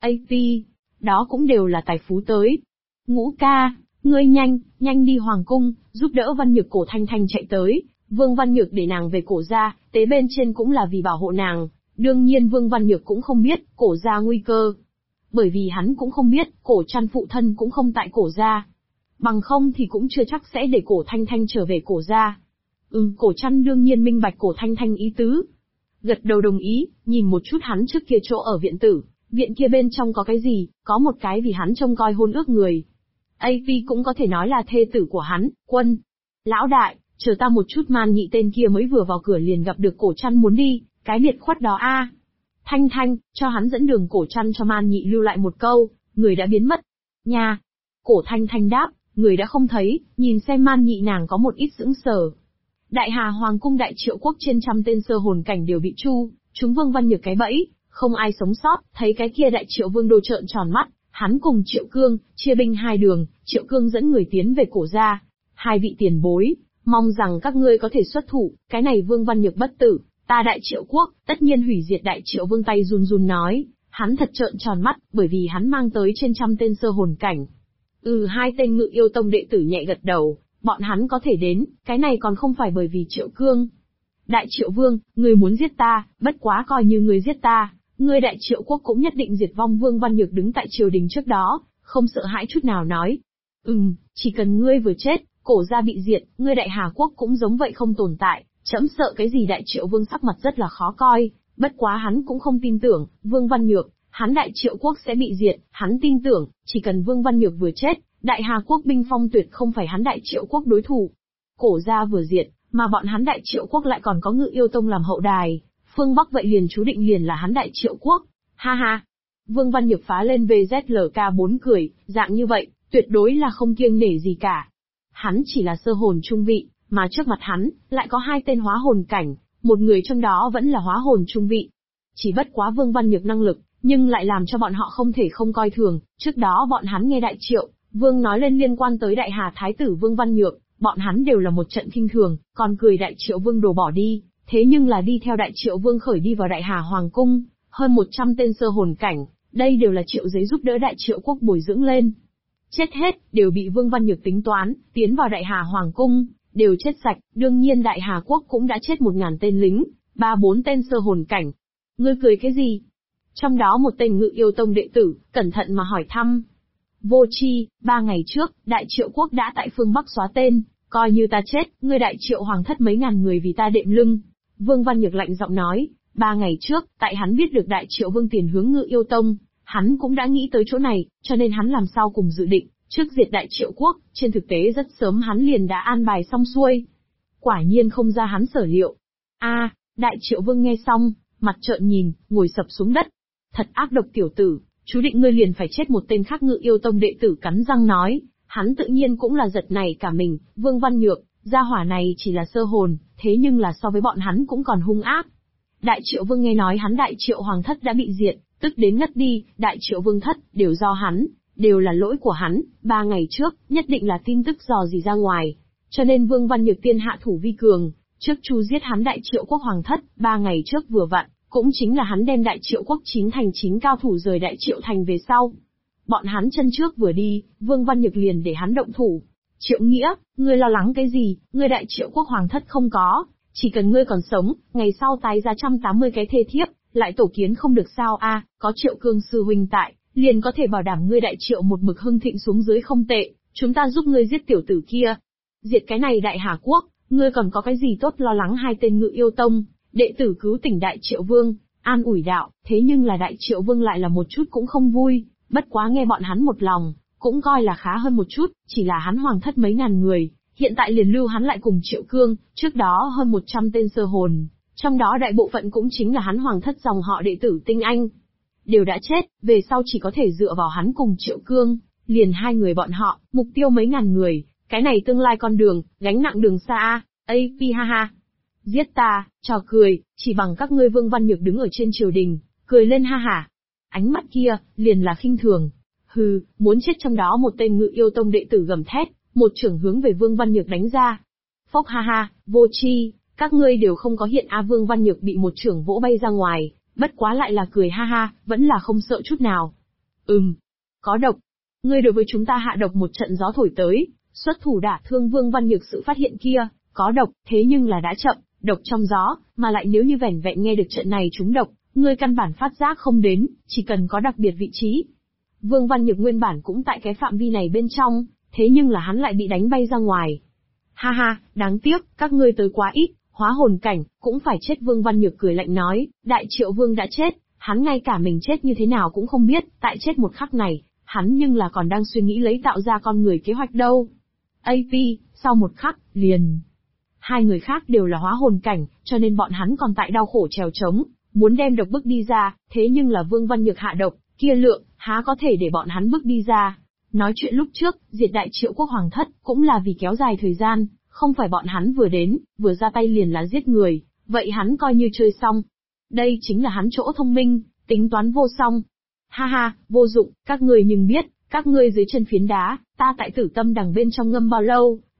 Đó cũng đều là tài phú tới. Ngũ ca, ngươi nhanh đi hoàng cung, giúp đỡ Văn Nhược. Cổ Thanh Thanh chạy tới, Vương Văn Nhược để nàng về Cổ gia, tế bên trên cũng là vì bảo hộ nàng. Đương nhiên Vương Văn Nhược cũng không biết Cổ gia nguy cơ, bởi vì hắn cũng không biết Cổ Trăn phụ thân cũng không tại Cổ gia, bằng không thì cũng chưa chắc sẽ để Cổ Thanh Thanh trở về Cổ gia. Cổ Trăn đương nhiên minh bạch Cổ Thanh Thanh ý tứ, gật đầu đồng ý. Nhìn một chút hắn trước kia chỗ ở viện tử, viện kia bên trong có cái gì? Có một cái vì hắn trông coi hôn ước người, cũng có thể nói là thê tử của hắn. Quân, lão đại, chờ ta một chút. Man Nhị tên kia mới vừa vào cửa liền gặp được Cổ Trăn muốn đi, cái biệt khuất đó Thanh Thanh, cho hắn dẫn đường. Cổ Trăn cho Man Nhị lưu lại một câu, người đã biến mất. Nha! Cổ Thanh Thanh đáp, người đã không thấy. Nhìn xem Man Nhị nàng có một ít sững sờ. Đại Hà Hoàng cung Đại Triệu quốc trên trăm tên sơ hồn cảnh đều bị chúng Vương Văn Nhược cái bẫy, không ai sống sót. Thấy cái kia Đại Triệu Vương Đô trợn tròn mắt, hắn cùng Triệu Cương chia binh hai đường. Triệu Cương dẫn người tiến về Cổ gia. Hai vị tiền bối, Mong rằng các ngươi có thể xuất thủ, cái này Vương Văn Nhược bất tử, ta Đại Triệu quốc, tất nhiên hủy diệt Đại Triệu Vương. Tay run run nói, hắn thật trợn tròn mắt, bởi vì hắn mang tới trên trăm tên sơ hồn cảnh. Hai tên Ngự Yêu Tông đệ tử nhẹ gật đầu, bọn hắn có thể đến, cái này còn không phải bởi vì Triệu Cương. Đại Triệu Vương, ngươi muốn giết ta, bất quá coi như ngươi giết ta, ngươi Đại Triệu quốc cũng nhất định diệt vong. Vương Văn Nhược đứng tại triều đình trước đó, không sợ hãi chút nào nói. Chỉ cần ngươi vừa chết, Cổ gia bị diệt, ngươi Đại Hà quốc cũng giống vậy không tồn tại, trẫm sợ cái gì. Đại Triệu Vương sắc mặt rất là khó coi, bất quá hắn cũng không tin tưởng, Vương Văn Nhược, hắn Đại Triệu quốc sẽ bị diệt, hắn tin tưởng, chỉ cần Vương Văn Nhược vừa chết, Đại Hà quốc binh phong tuyệt không phải hắn Đại Triệu quốc đối thủ. Cổ gia vừa diệt, mà bọn hắn Đại Triệu quốc lại còn có Ngự Yêu Tông làm hậu đài, phương Bắc vậy liền chú định liền là hắn Đại Triệu quốc. Ha ha. Vương Văn Nhược phá lên VZLK4 cười, dạng như vậy, tuyệt đối là không kiêng nể gì cả. Hắn chỉ là sơ hồn trung vị, mà trước mặt hắn, lại có hai tên hóa hồn cảnh, một người trong đó vẫn là hóa hồn trung vị. Chỉ bất quá Vương Văn Nhược năng lực, nhưng lại làm cho bọn họ không thể không coi thường. Trước đó bọn hắn nghe Đại Triệu Vương nói lên liên quan tới Đại Hà Thái tử Vương Văn Nhược, bọn hắn đều là một trận khinh thường, còn cười Đại Triệu Vương đồ bỏ đi. Thế nhưng là đi theo Đại Triệu Vương khởi đi vào Đại Hà Hoàng cung, hơn 100 tên sơ hồn cảnh, đây đều là Triệu Giấy giúp đỡ Đại Triệu quốc bồi dưỡng lên. Chết hết, đều bị Vương Văn Nhược tính toán, tiến vào Đại Hà Hoàng cung, đều chết sạch. Đương nhiên Đại Hà quốc cũng đã chết 1000 tên lính, 3-4 tên sơ hồn cảnh. Ngươi cười cái gì? Trong đó một tên Ngự Yêu Tông đệ tử, cẩn thận mà hỏi thăm. Vô tri, 3 ngày trước, Đại Triệu quốc đã tại phương Bắc xóa tên, coi như ta chết, ngươi Đại Triệu hoàng thất mấy ngàn người vì ta đệm lưng. Vương Văn Nhược lạnh giọng nói, 3 ngày trước, tại hắn biết được Đại Triệu Vương tiền hướng Ngự Yêu Tông, hắn cũng đã nghĩ tới chỗ này, cho nên hắn làm sao cùng dự định, trước diệt Đại Triệu quốc, trên thực tế rất sớm hắn liền đã an bài xong xuôi. Quả nhiên không ra hắn sở liệu. Đại Triệu Vương nghe xong, mặt trợn nhìn, ngồi sập xuống đất. Thật ác độc tiểu tử, chú định ngươi liền phải chết. Một tên khác Ngự Yêu Tông đệ tử cắn răng nói, hắn tự nhiên cũng là giật nảy cả mình. Vương Văn Nhược, gia hỏa này chỉ là sơ hồn, thế nhưng là so với bọn hắn cũng còn hung ác. Đại Triệu Vương nghe nói hắn Đại Triệu hoàng thất đã bị diệt, tức đến ngất đi. Đại Triệu Vương thất, đều do hắn, đều là lỗi của hắn. 3 ngày trước, nhất định là tin tức dò dỉ ra ngoài, cho nên Vương Văn Nhược tiên hạ thủ vi cường, trước chu giết hắn Đại Triệu quốc hoàng thất. 3 ngày trước vừa vặn, cũng chính là hắn đem Đại Triệu quốc 9 thành 9 cao thủ rời Đại Triệu thành về sau. Bọn hắn chân trước vừa đi, Vương Văn Nhược liền để hắn động thủ. Triệu Nghĩa, ngươi lo lắng cái gì, ngươi Đại Triệu quốc hoàng thất không có, chỉ cần ngươi còn sống, ngày sau tái ra 180 cái thê thiếp, lại tổ kiến không được sao có Triệu Cương sư huynh tại, liền có thể bảo đảm ngươi Đại Triệu một mực hưng thịnh xuống dưới không tệ, chúng ta giúp ngươi giết tiểu tử kia. Diệt cái này Đại Hà quốc, ngươi còn có cái gì tốt lo lắng. Hai tên Ngự Yêu Tông đệ tử cứu tỉnh Đại Triệu Vương, an ủi đạo. Thế nhưng là Đại Triệu Vương lại là một chút cũng không vui, bất quá nghe bọn hắn một lòng, cũng coi là khá hơn một chút. Chỉ là hắn hoàng thất mấy ngàn người, hiện tại liền lưu hắn lại cùng Triệu Cương, trước đó hơn 100 tên sơ hồn, trong đó đại bộ phận cũng chính là hắn hoàng thất dòng họ đệ tử tinh anh, đều đã chết. Về sau chỉ có thể dựa vào hắn cùng Triệu Cương, liền hai người bọn họ, mục tiêu mấy ngàn người, cái này tương lai con đường, gánh nặng đường xa. Ha ha. Giết ta, trò cười, chỉ bằng các ngươi. Vương Văn Nhược đứng ở trên triều đình, cười lên ha hả. Ánh mắt kia, liền là khinh thường. Hừ, muốn chết. Trong đó một tên Ngự Yêu Tông đệ tử gầm thét, một chưởng hướng về Vương Văn Nhược đánh ra. Phốc ha ha, vô tri, các ngươi đều không có hiện. Vương Văn Nhược bị một chưởng vỗ bay ra ngoài, bất quá lại là cười ha ha, vẫn là không sợ chút nào. Có độc. Ngươi đối với chúng ta hạ độc. Một trận gió thổi tới, xuất thủ đả thương Vương Văn Nhược. Sự phát hiện kia, có độc, thế nhưng là đã chậm, độc trong gió, mà lại nếu như vẻn vẹn nghe được trận này trúng độc, ngươi căn bản phát giác không đến, chỉ cần có đặc biệt vị trí. Vương Văn Nhược nguyên bản cũng tại cái phạm vi này bên trong, thế nhưng là hắn lại bị đánh bay ra ngoài. Ha ha, đáng tiếc, các ngươi tới quá ít, hóa hồn cảnh, cũng phải chết. Vương Văn Nhược cười lạnh nói, Đại Triệu Vương đã chết, hắn ngay cả mình chết như thế nào cũng không biết. Tại chết một khắc này, hắn nhưng là còn đang suy nghĩ lấy tạo ra con người kế hoạch đâu. Sau một khắc, liền. Hai người khác đều là hóa hồn cảnh, cho nên bọn hắn còn tại đau khổ trèo trống, muốn đem độc bức đi ra. Thế nhưng là Vương Văn Nhược hạ độc, kia lượng, há có thể để bọn hắn bức đi ra. Nói chuyện lúc trước, diệt Đại Triệu quốc hoàng thất, cũng là vì kéo dài thời gian, không phải bọn hắn vừa đến, vừa ra tay liền là giết người, vậy hắn coi như chơi xong. Đây chính là hắn chỗ thông minh, tính toán vô song. Ha ha, vô dụng, các ngươi nhưng biết, các ngươi dưới chân phiến đá, ta tại Tử Tâm Đằng bên trong ngâm bao lâu,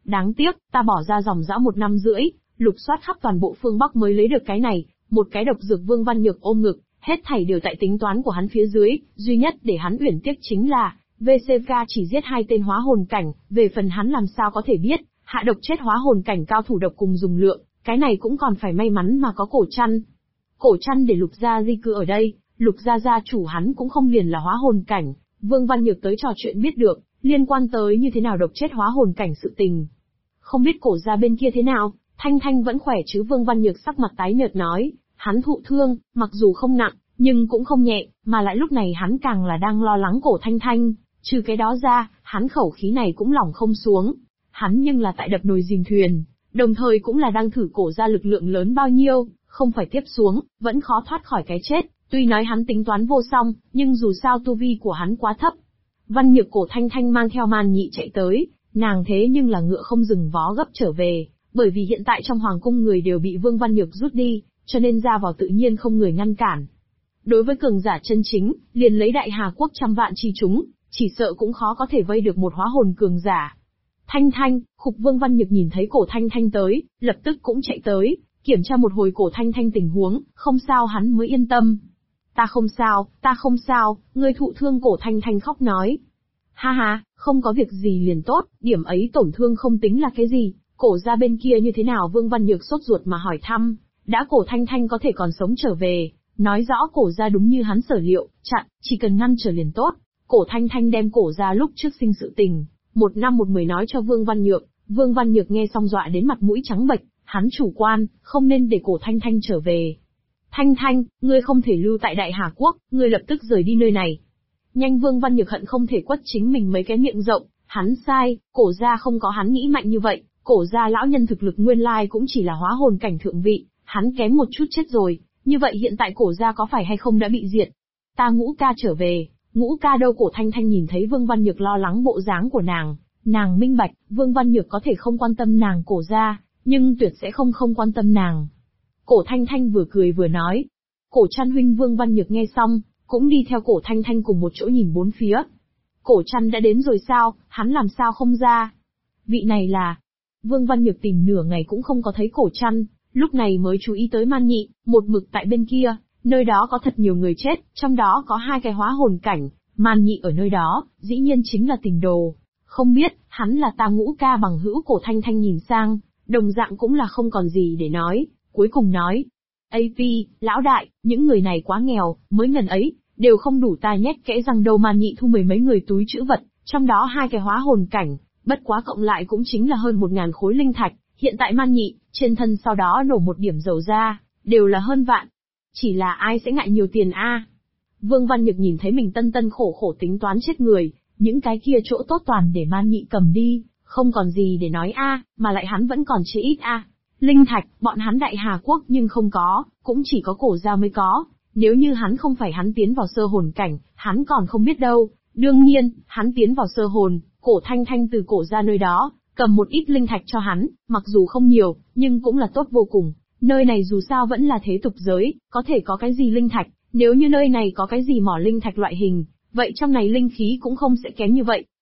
Đáng tiếc, ta bỏ ra dòng dã 1 năm rưỡi, lục soát khắp toàn bộ phương Bắc mới lấy được cái này, một cái độc dược. Vương Văn Nhược ôm ngực, hết thảy đều tại tính toán của hắn phía dưới, duy nhất để hắn uyển tiếc chính là, VCK chỉ giết 2 tên hóa hồn cảnh, về phần hắn làm sao có thể biết, hạ độc chết hóa hồn cảnh cao thủ độc cùng dùng lượng, cái này cũng còn phải may mắn mà có Cổ Trăn. Cổ Trăn để Lục gia di cư ở đây, Lục gia gia chủ hắn cũng không liền là hóa hồn cảnh, Vương Văn Nhược tới trò chuyện biết được, liên quan tới như thế nào độc chết hóa hồn cảnh sự tình. Không biết Cổ gia bên kia thế nào, Thanh Thanh vẫn khỏe chứ? Vương Văn Nhược sắc mặt tái nhợt nói, hắn thụ thương, mặc dù không nặng, nhưng cũng không nhẹ, mà lại lúc này hắn càng là đang lo lắng Cổ Thanh Thanh, trừ cái đó ra, hắn khẩu khí này cũng lỏng không xuống. Hắn nhưng là tại đập nồi dìm thuyền, đồng thời cũng là đang thử Cổ gia lực lượng lớn bao nhiêu, không phải tiếp xuống, vẫn khó thoát khỏi cái chết. Tuy nói hắn tính toán vô song, nhưng dù sao tu vi của hắn quá thấp. Văn Nhược Cổ Thanh Thanh mang theo Man Nhị chạy tới, nàng thế nhưng là ngựa không dừng vó gấp trở về, bởi vì hiện tại trong hoàng cung người đều bị Vương Văn Nhược rút đi, cho nên ra vào tự nhiên không người ngăn cản. Đối với cường giả chân chính, liền lấy Đại Hà quốc trăm vạn chi chúng, chỉ sợ cũng khó có thể vây được một hóa hồn cường giả. Thanh Thanh, khục. Vương Văn Nhược nhìn thấy Cổ Thanh Thanh tới, lập tức cũng chạy tới, kiểm tra một hồi Cổ Thanh Thanh tình huống, không sao hắn mới yên tâm. Ta không sao, ngươi thụ thương. Cổ Thanh Thanh khóc nói. Ha ha, không có việc gì liền tốt, điểm ấy tổn thương không tính là cái gì, Cổ gia bên kia như thế nào? Vương Văn Nhược sốt ruột mà hỏi thăm, đã Cổ Thanh Thanh có thể còn sống trở về, nói rõ Cổ gia đúng như hắn sở liệu, chỉ cần ngăn trở liền tốt. Cổ Thanh Thanh đem Cổ gia lúc trước sinh sự tình, 1 năm 1 mười nói cho Vương Văn Nhược, Vương Văn Nhược nghe xong dọa đến mặt mũi trắng bệch, hắn chủ quan, không nên để Cổ Thanh Thanh trở về. Thanh Thanh, ngươi không thể lưu tại Đại Hà quốc, ngươi lập tức rời đi nơi này. Nhanh! Vương Văn Nhược hận không thể quất chính mình mấy cái miệng rộng, hắn sai, Cổ gia không có hắn nghĩ mạnh như vậy, Cổ gia lão nhân thực lực nguyên lai cũng chỉ là hóa hồn cảnh thượng vị, hắn kém một chút chết rồi, như vậy hiện tại Cổ gia có phải hay không đã bị diệt? Ta Ngũ ca trở về. Ngũ ca đâu? Cổ Thanh Thanh nhìn thấy Vương Văn Nhược lo lắng bộ dáng của nàng minh bạch, Vương Văn Nhược có thể không quan tâm nàng Cổ gia, nhưng tuyệt sẽ không quan tâm nàng. Cổ Thanh Thanh vừa cười vừa nói. Cổ Trăn huynh. Vương Văn Nhược nghe xong, cũng đi theo Cổ Thanh Thanh cùng một chỗ nhìn bốn phía. Cổ Trăn đã đến rồi sao? Hắn làm sao không ra? Vị này là... Vương Văn Nhược tìm nửa ngày cũng không có thấy Cổ Trăn, lúc này mới chú ý tới Man Nhị, một mực tại bên kia, nơi đó có thật nhiều người chết, trong đó có 2 cái hóa hồn cảnh, Man Nhị ở nơi đó, dĩ nhiên chính là tình đồ. Không biết, hắn là ta Ngũ ca bằng hữu. Cổ Thanh Thanh nhìn sang, đồng dạng cũng là không còn gì để nói, cuối cùng nói. AP, lão đại, những người này quá nghèo, mới ngần ấy, đều không đủ ta nhét kẽ răng đâu. Man Nhị thu 10 mấy người túi trữ vật, trong đó 2 cái hóa hồn cảnh, bất quá cộng lại cũng chính là hơn 1.000 khối linh thạch, hiện tại Man Nhị, trên thân sau đó nổ một điểm dầu ra, đều là hơn vạn. Chỉ là ai sẽ ngại nhiều tiền a? Vương Văn Nhược nhìn thấy mình tân khổ khổ tính toán chết người, những cái kia chỗ tốt toàn để Man Nhị cầm đi, không còn gì để nói a, mà lại hắn vẫn còn chế ít a. Linh thạch, bọn hắn Đại Hà quốc nhưng không có, cũng chỉ có Cổ gia mới có, nếu như hắn không phải hắn tiến vào sơ hồn cảnh, hắn còn không biết đâu. Đương nhiên, hắn tiến vào sơ hồn, Cổ Thanh Thanh từ Cổ gia nơi đó, cầm một ít linh thạch cho hắn, mặc dù không nhiều, nhưng cũng là tốt vô cùng. Nơi này dù sao vẫn là thế tục giới, có thể có cái gì linh thạch, nếu như nơi này có cái gì mỏ linh thạch loại hình, vậy trong này linh khí cũng không sẽ kém như vậy.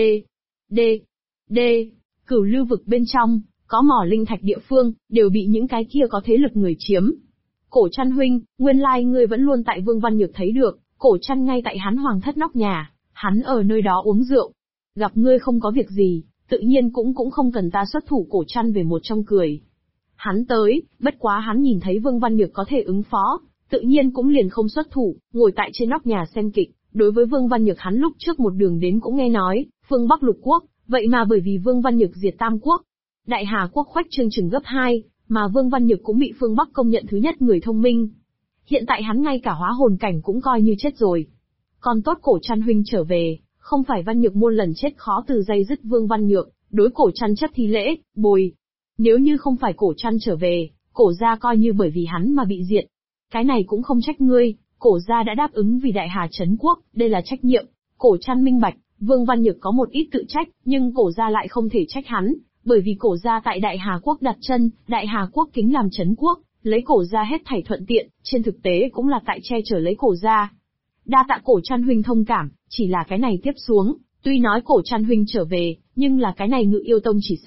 Cửu lưu vực bên trong, có mỏ linh thạch địa phương, đều bị những cái kia có thế lực người chiếm. Cổ Trăn huynh, nguyên lai ngươi vẫn luôn tại. Vương Văn Nhược thấy được, Cổ Trăn ngay tại hắn hoàng thất nóc nhà, hắn ở nơi đó uống rượu. Gặp ngươi không có việc gì, tự nhiên cũng không cần ta xuất thủ. Cổ Trăn về một trong cười. Hắn tới, bất quá hắn nhìn thấy Vương Văn Nhược có thể ứng phó, tự nhiên cũng liền không xuất thủ, ngồi tại trên nóc nhà xem kịch. Đối với Vương Văn Nhược hắn lúc trước một đường đến cũng nghe nói, phương Bắc lục quốc, vậy mà bởi vì Vương Văn Nhược diệt Tam quốc, Đại Hà quốc khoách trương chừng gấp 2, mà Vương Văn Nhược cũng bị phương Bắc công nhận thứ nhất người thông minh. Hiện tại hắn ngay cả hóa hồn cảnh cũng coi như chết rồi. Còn tốt Cổ Trăn huynh trở về, không phải Văn Nhược muôn lần chết khó từ dây dứt. Vương Văn Nhược đối Cổ Trăn chất thi lễ, bồi. Nếu như không phải Cổ Trăn trở về, Cổ gia coi như bởi vì hắn mà bị diệt. Cái này cũng không trách ngươi, Cổ gia đã đáp ứng vì Đại Hà trấn quốc, đây là trách nhiệm. Cổ Trăn minh bạch, Vương Văn Nhược có một ít tự trách, nhưng Cổ gia lại không thể trách hắn, bởi vì Cổ gia tại Đại Hà quốc đặt chân, Đại Hà quốc kính làm trấn quốc, lấy Cổ gia hết thảy thuận tiện, trên thực tế cũng là tại che chở lấy Cổ gia. Đa tạ Cổ Trăn huynh thông cảm, chỉ là cái này tiếp xuống, tuy nói Cổ Trăn huynh trở về, nhưng là cái này Ngự Yêu Tông chỉ sợ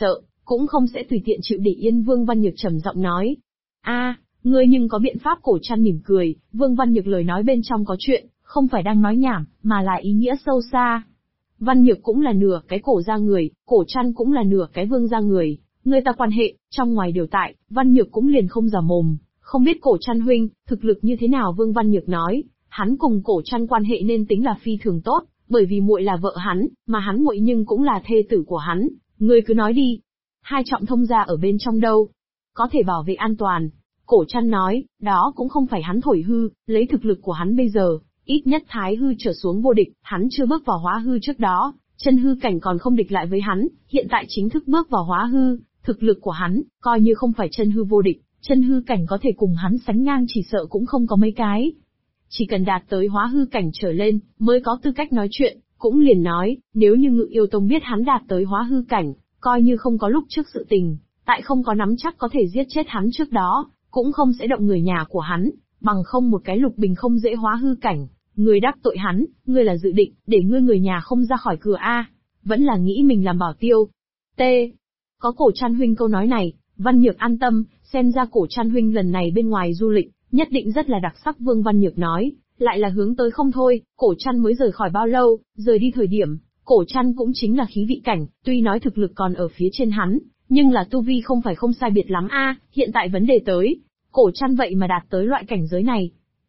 cũng không sẽ tùy tiện chịu để yên. Vương Văn Nhược trầm giọng nói. Ngươi nhưng có biện pháp? Cổ Trăn mỉm cười, Vương Văn Nhược lời nói bên trong có chuyện, không phải đang nói nhảm, mà là ý nghĩa sâu xa. Văn Nhược cũng là nửa cái Cổ gia người, Cổ Trăn cũng là nửa cái Vương gia người, người ta quan hệ, trong ngoài đều tại, Văn Nhược cũng liền không giả mồm, không biết Cổ Trăn huynh, thực lực như thế nào? Vương Văn Nhược nói, hắn cùng Cổ Trăn quan hệ nên tính là phi thường tốt, bởi vì muội là vợ hắn, mà hắn muội nhưng cũng là thê tử của hắn, ngươi cứ nói đi. Hai trọng thông gia ở bên trong đâu? Có thể bảo vệ an toàn. Cổ Trăn nói, đó cũng không phải hắn thổi hư, lấy thực lực của hắn bây giờ, ít nhất thái hư trở xuống vô địch, hắn chưa bước vào hóa hư trước đó, chân hư cảnh còn không địch lại với hắn, hiện tại chính thức bước vào hóa hư, thực lực của hắn, coi như không phải chân hư vô địch, chân hư cảnh có thể cùng hắn sánh ngang chỉ sợ cũng không có mấy cái. Chỉ cần đạt tới hóa hư cảnh trở lên, mới có tư cách nói chuyện, cũng liền nói, nếu như Ngự Yêu Tông biết hắn đạt tới hóa hư cảnh, coi như không có lúc trước sự tình, tại không có nắm chắc có thể giết chết hắn trước đó, cũng không sẽ động người nhà của hắn, bằng không một cái Lục Bình không dễ hóa hư cảnh, ngươi đắc tội hắn, ngươi là dự định để ngươi người nhà không ra khỏi cửa vẫn là nghĩ mình làm bảo tiêu. Có Cổ Trăn huynh câu nói này, Văn Nhược an tâm, xem ra Cổ Trăn huynh lần này bên ngoài du lịch, nhất định rất là đặc sắc. Vương Văn Nhược nói, lại là hướng tới không thôi. Cổ Trăn mới rời khỏi bao lâu, rời đi thời điểm, Cổ Trăn cũng chính là khí vị cảnh, tuy nói thực lực còn ở phía trên hắn, nhưng là tu vi không phải không sai biệt lắm hiện tại vấn đề tới, Cổ Trăn vậy mà đạt tới loại cảnh giới này.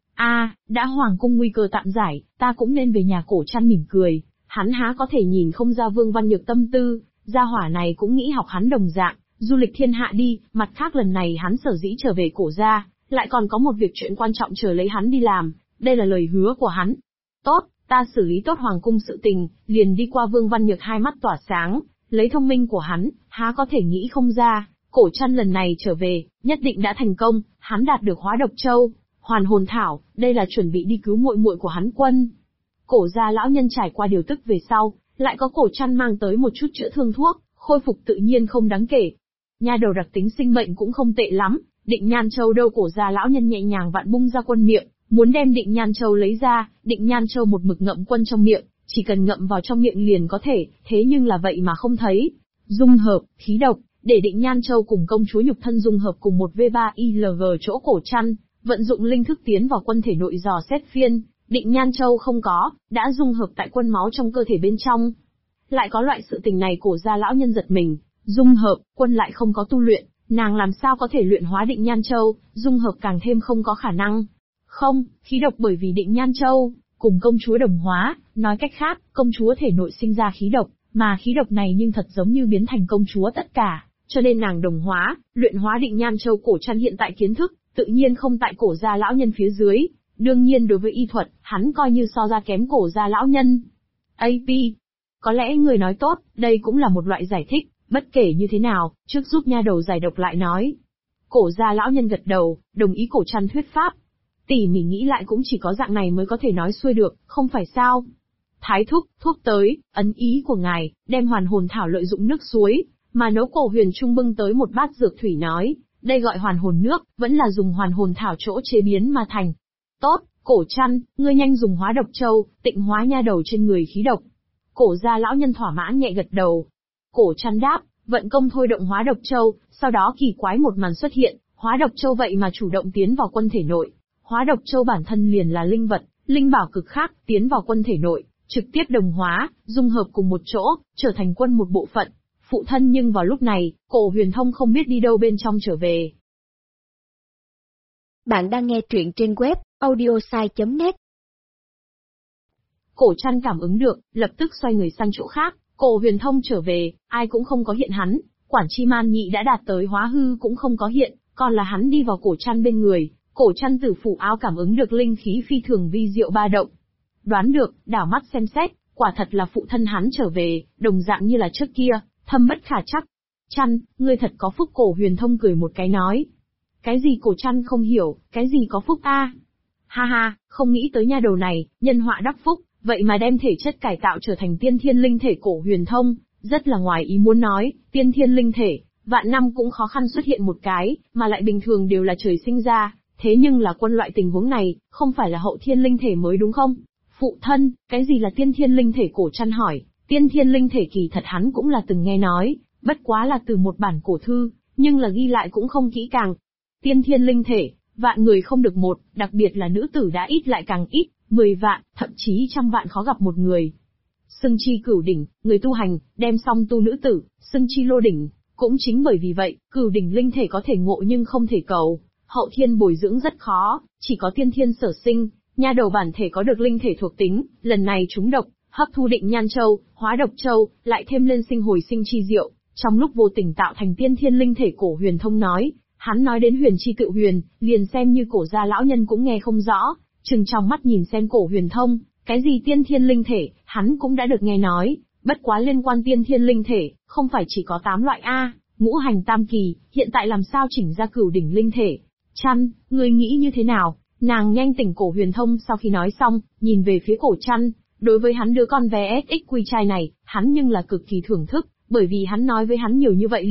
Đã hoàng cung nguy cơ tạm giải, ta cũng nên về nhà. Cổ Trăn mỉm cười, hắn há có thể nhìn không ra Vương Văn Nhược tâm tư, gia hỏa này cũng nghĩ học hắn đồng dạng, du lịch thiên hạ đi, mặt khác lần này hắn sở dĩ trở về Cổ gia, lại còn có một việc chuyện quan trọng chờ lấy hắn đi làm, đây là lời hứa của hắn. Tốt, ta xử lý tốt hoàng cung sự tình, liền đi qua. Vương Văn Nhược hai mắt tỏa sáng, lấy thông minh của hắn, há có thể nghĩ không ra, Cổ Trăn lần này trở về, nhất định đã thành công, hắn đạt được Hóa Độc Châu, Hoàn Hồn Thảo, đây là chuẩn bị đi cứu muội muội của hắn Quân. Cổ gia lão nhân trải qua điều tức về sau, lại có Cổ Trăn mang tới một chút chữa thương thuốc, khôi phục tự nhiên không đáng kể. Nha đầu đặc tính sinh mệnh cũng không tệ lắm, Định Nhan Châu đâu? Cổ gia lão nhân nhẹ nhàng vặn bung ra Quân miệng, muốn đem Định Nhan Châu lấy ra, Định Nhan Châu một mực ngậm Quân trong miệng, chỉ cần ngậm vào trong miệng liền có thể, thế nhưng là vậy mà không thấy. Dung hợp, khí độc, để Định Nhan Châu cùng công chúa nhục thân dung hợp cùng một V3ILG chỗ. Cổ Trăn vận dụng linh thức tiến vào Quân thể nội dò xét phiên, Định Nhan Châu không có, đã dung hợp tại Quân máu trong cơ thể bên trong. Lại có loại sự tình này? Cổ gia lão nhân giật mình, dung hợp, Quân lại không có tu luyện, nàng làm sao có thể luyện hóa Định Nhan Châu, dung hợp càng thêm không có khả năng. Không, khí độc bởi vì Định Nhan Châu cùng công chúa đồng hóa, nói cách khác, công chúa thể nội sinh ra khí độc, mà khí độc này nhưng thật giống như biến thành công chúa tất cả, cho nên nàng đồng hóa, luyện hóa Định Nhan Châu. Cổ Trăn hiện tại kiến thức, tự nhiên không tại Cổ gia lão nhân phía dưới, đương nhiên đối với y thuật, hắn coi như so ra kém Cổ gia lão nhân. AP, có lẽ người nói tốt, đây cũng là một loại giải thích, bất kể như thế nào, trước giúp nha đầu giải độc lại nói. Cổ gia lão nhân gật đầu, đồng ý Cổ Trăn thuyết pháp. Tỉ mỉ nghĩ lại cũng chỉ có dạng này mới có thể nói xuôi được, không phải sao? Thái thúc, thuốc tới, ấn ý của ngài, đem Hoàn Hồn Thảo lợi dụng nước suối, mà nấu. Cổ Huyền Trung bưng tới một bát dược thủy nói, đây gọi Hoàn Hồn nước, vẫn là dùng Hoàn Hồn Thảo chỗ chế biến mà thành. Tốt, Cổ Trăn, ngươi nhanh dùng Hóa Độc Châu, tịnh hóa nha đầu trên người khí độc. Cổ gia lão nhân thỏa mãn nhẹ gật đầu. Cổ Trăn đáp, vận công thôi động Hóa Độc Châu, sau đó kỳ quái một màn xuất hiện, Hóa Độc Châu vậy mà chủ động tiến vào Quân thể nội. Hóa Độc Châu bản thân liền là linh vật, linh bảo cực khác, tiến vào Quân thể nội, trực tiếp đồng hóa, dung hợp cùng một chỗ, trở thành Quân một bộ phận. Phụ thân. Nhưng vào lúc này, Cổ Huyền Thông không biết đi đâu bên trong trở về. Bạn đang nghe truyện trên web audiosai.net. Cổ Trăn cảm ứng được, lập tức xoay người sang chỗ khác. Cổ Huyền Thông trở về, ai cũng không có hiện hắn, Quản Chi Man Nhị đã đạt tới hóa hư cũng không có hiện, còn là hắn đi vào Cổ Trăn bên người. Cổ Trăn từ phủ áo cảm ứng được linh khí phi thường vi diệu ba động. Đoán được, đảo mắt xem xét, quả thật là phụ thân hắn trở về, đồng dạng như là trước kia, thâm bất khả chắc. Trăn, ngươi thật có phúc. Cổ Huyền Thông cười một cái nói. Cái gì? Cổ Trăn không hiểu, cái gì có phúc Ha ha, không nghĩ tới nha đầu này, nhân họa đắc phúc, vậy mà đem thể chất cải tạo trở thành tiên thiên linh thể. Cổ Huyền Thông rất là ngoài ý muốn nói, tiên thiên linh thể, vạn năm cũng khó khăn xuất hiện một cái, mà lại bình thường đều là trời sinh ra, thế nhưng là Quân loại tình huống này, không phải là hậu thiên linh thể mới đúng không? Phụ thân, cái gì là tiên thiên linh thể? Cổ Trăn hỏi. Tiên thiên linh thể kỳ thật hắn cũng là từng nghe nói, Bất quá là từ một bản cổ thư, nhưng là ghi lại cũng không kỹ càng. Tiên thiên linh thể, vạn người không được một, đặc biệt là nữ tử đã ít lại càng ít, 10 vạn, thậm chí trăm vạn khó gặp một người. Xưng chi cửu đỉnh, người tu hành, đem xong tu nữ tử, xưng chi lô đỉnh. Cũng chính bởi vì vậy, cửu đỉnh linh thể có thể ngộ nhưng không thể cầu, hậu thiên bồi dưỡng rất khó, chỉ có tiên thiên sở sinh, nha đầu bản thể có được linh thể thuộc tính, lần này trúng độc, hấp thu định nhan châu, hóa độc châu, lại thêm lên sinh hồi sinh chi diệu, trong lúc vô tình tạo thành tiên thiên linh thể. Cổ Huyền Thông nói, hắn nói đến huyền chi tự huyền, liền xem như cổ gia lão nhân cũng nghe không rõ, chừng trong mắt nhìn xem Cổ Huyền Thông, cái gì tiên thiên linh thể, hắn cũng đã được nghe nói, bất quá liên quan tiên thiên linh thể, không phải chỉ có 8 loại A, ngũ hành tam kỳ, hiện tại làm sao chỉnh ra cửu đỉnh linh thể. Chăn, ngươi nghĩ như thế nào? Nàng nhanh tỉnh Cổ Huyền Thông sau khi nói xong, nhìn về phía Cổ Chăn, đối với hắn đứa con bé SXQ trai này, hắn nhưng là cực kỳ thưởng thức, bởi vì hắn nói với hắn nhiều như vậy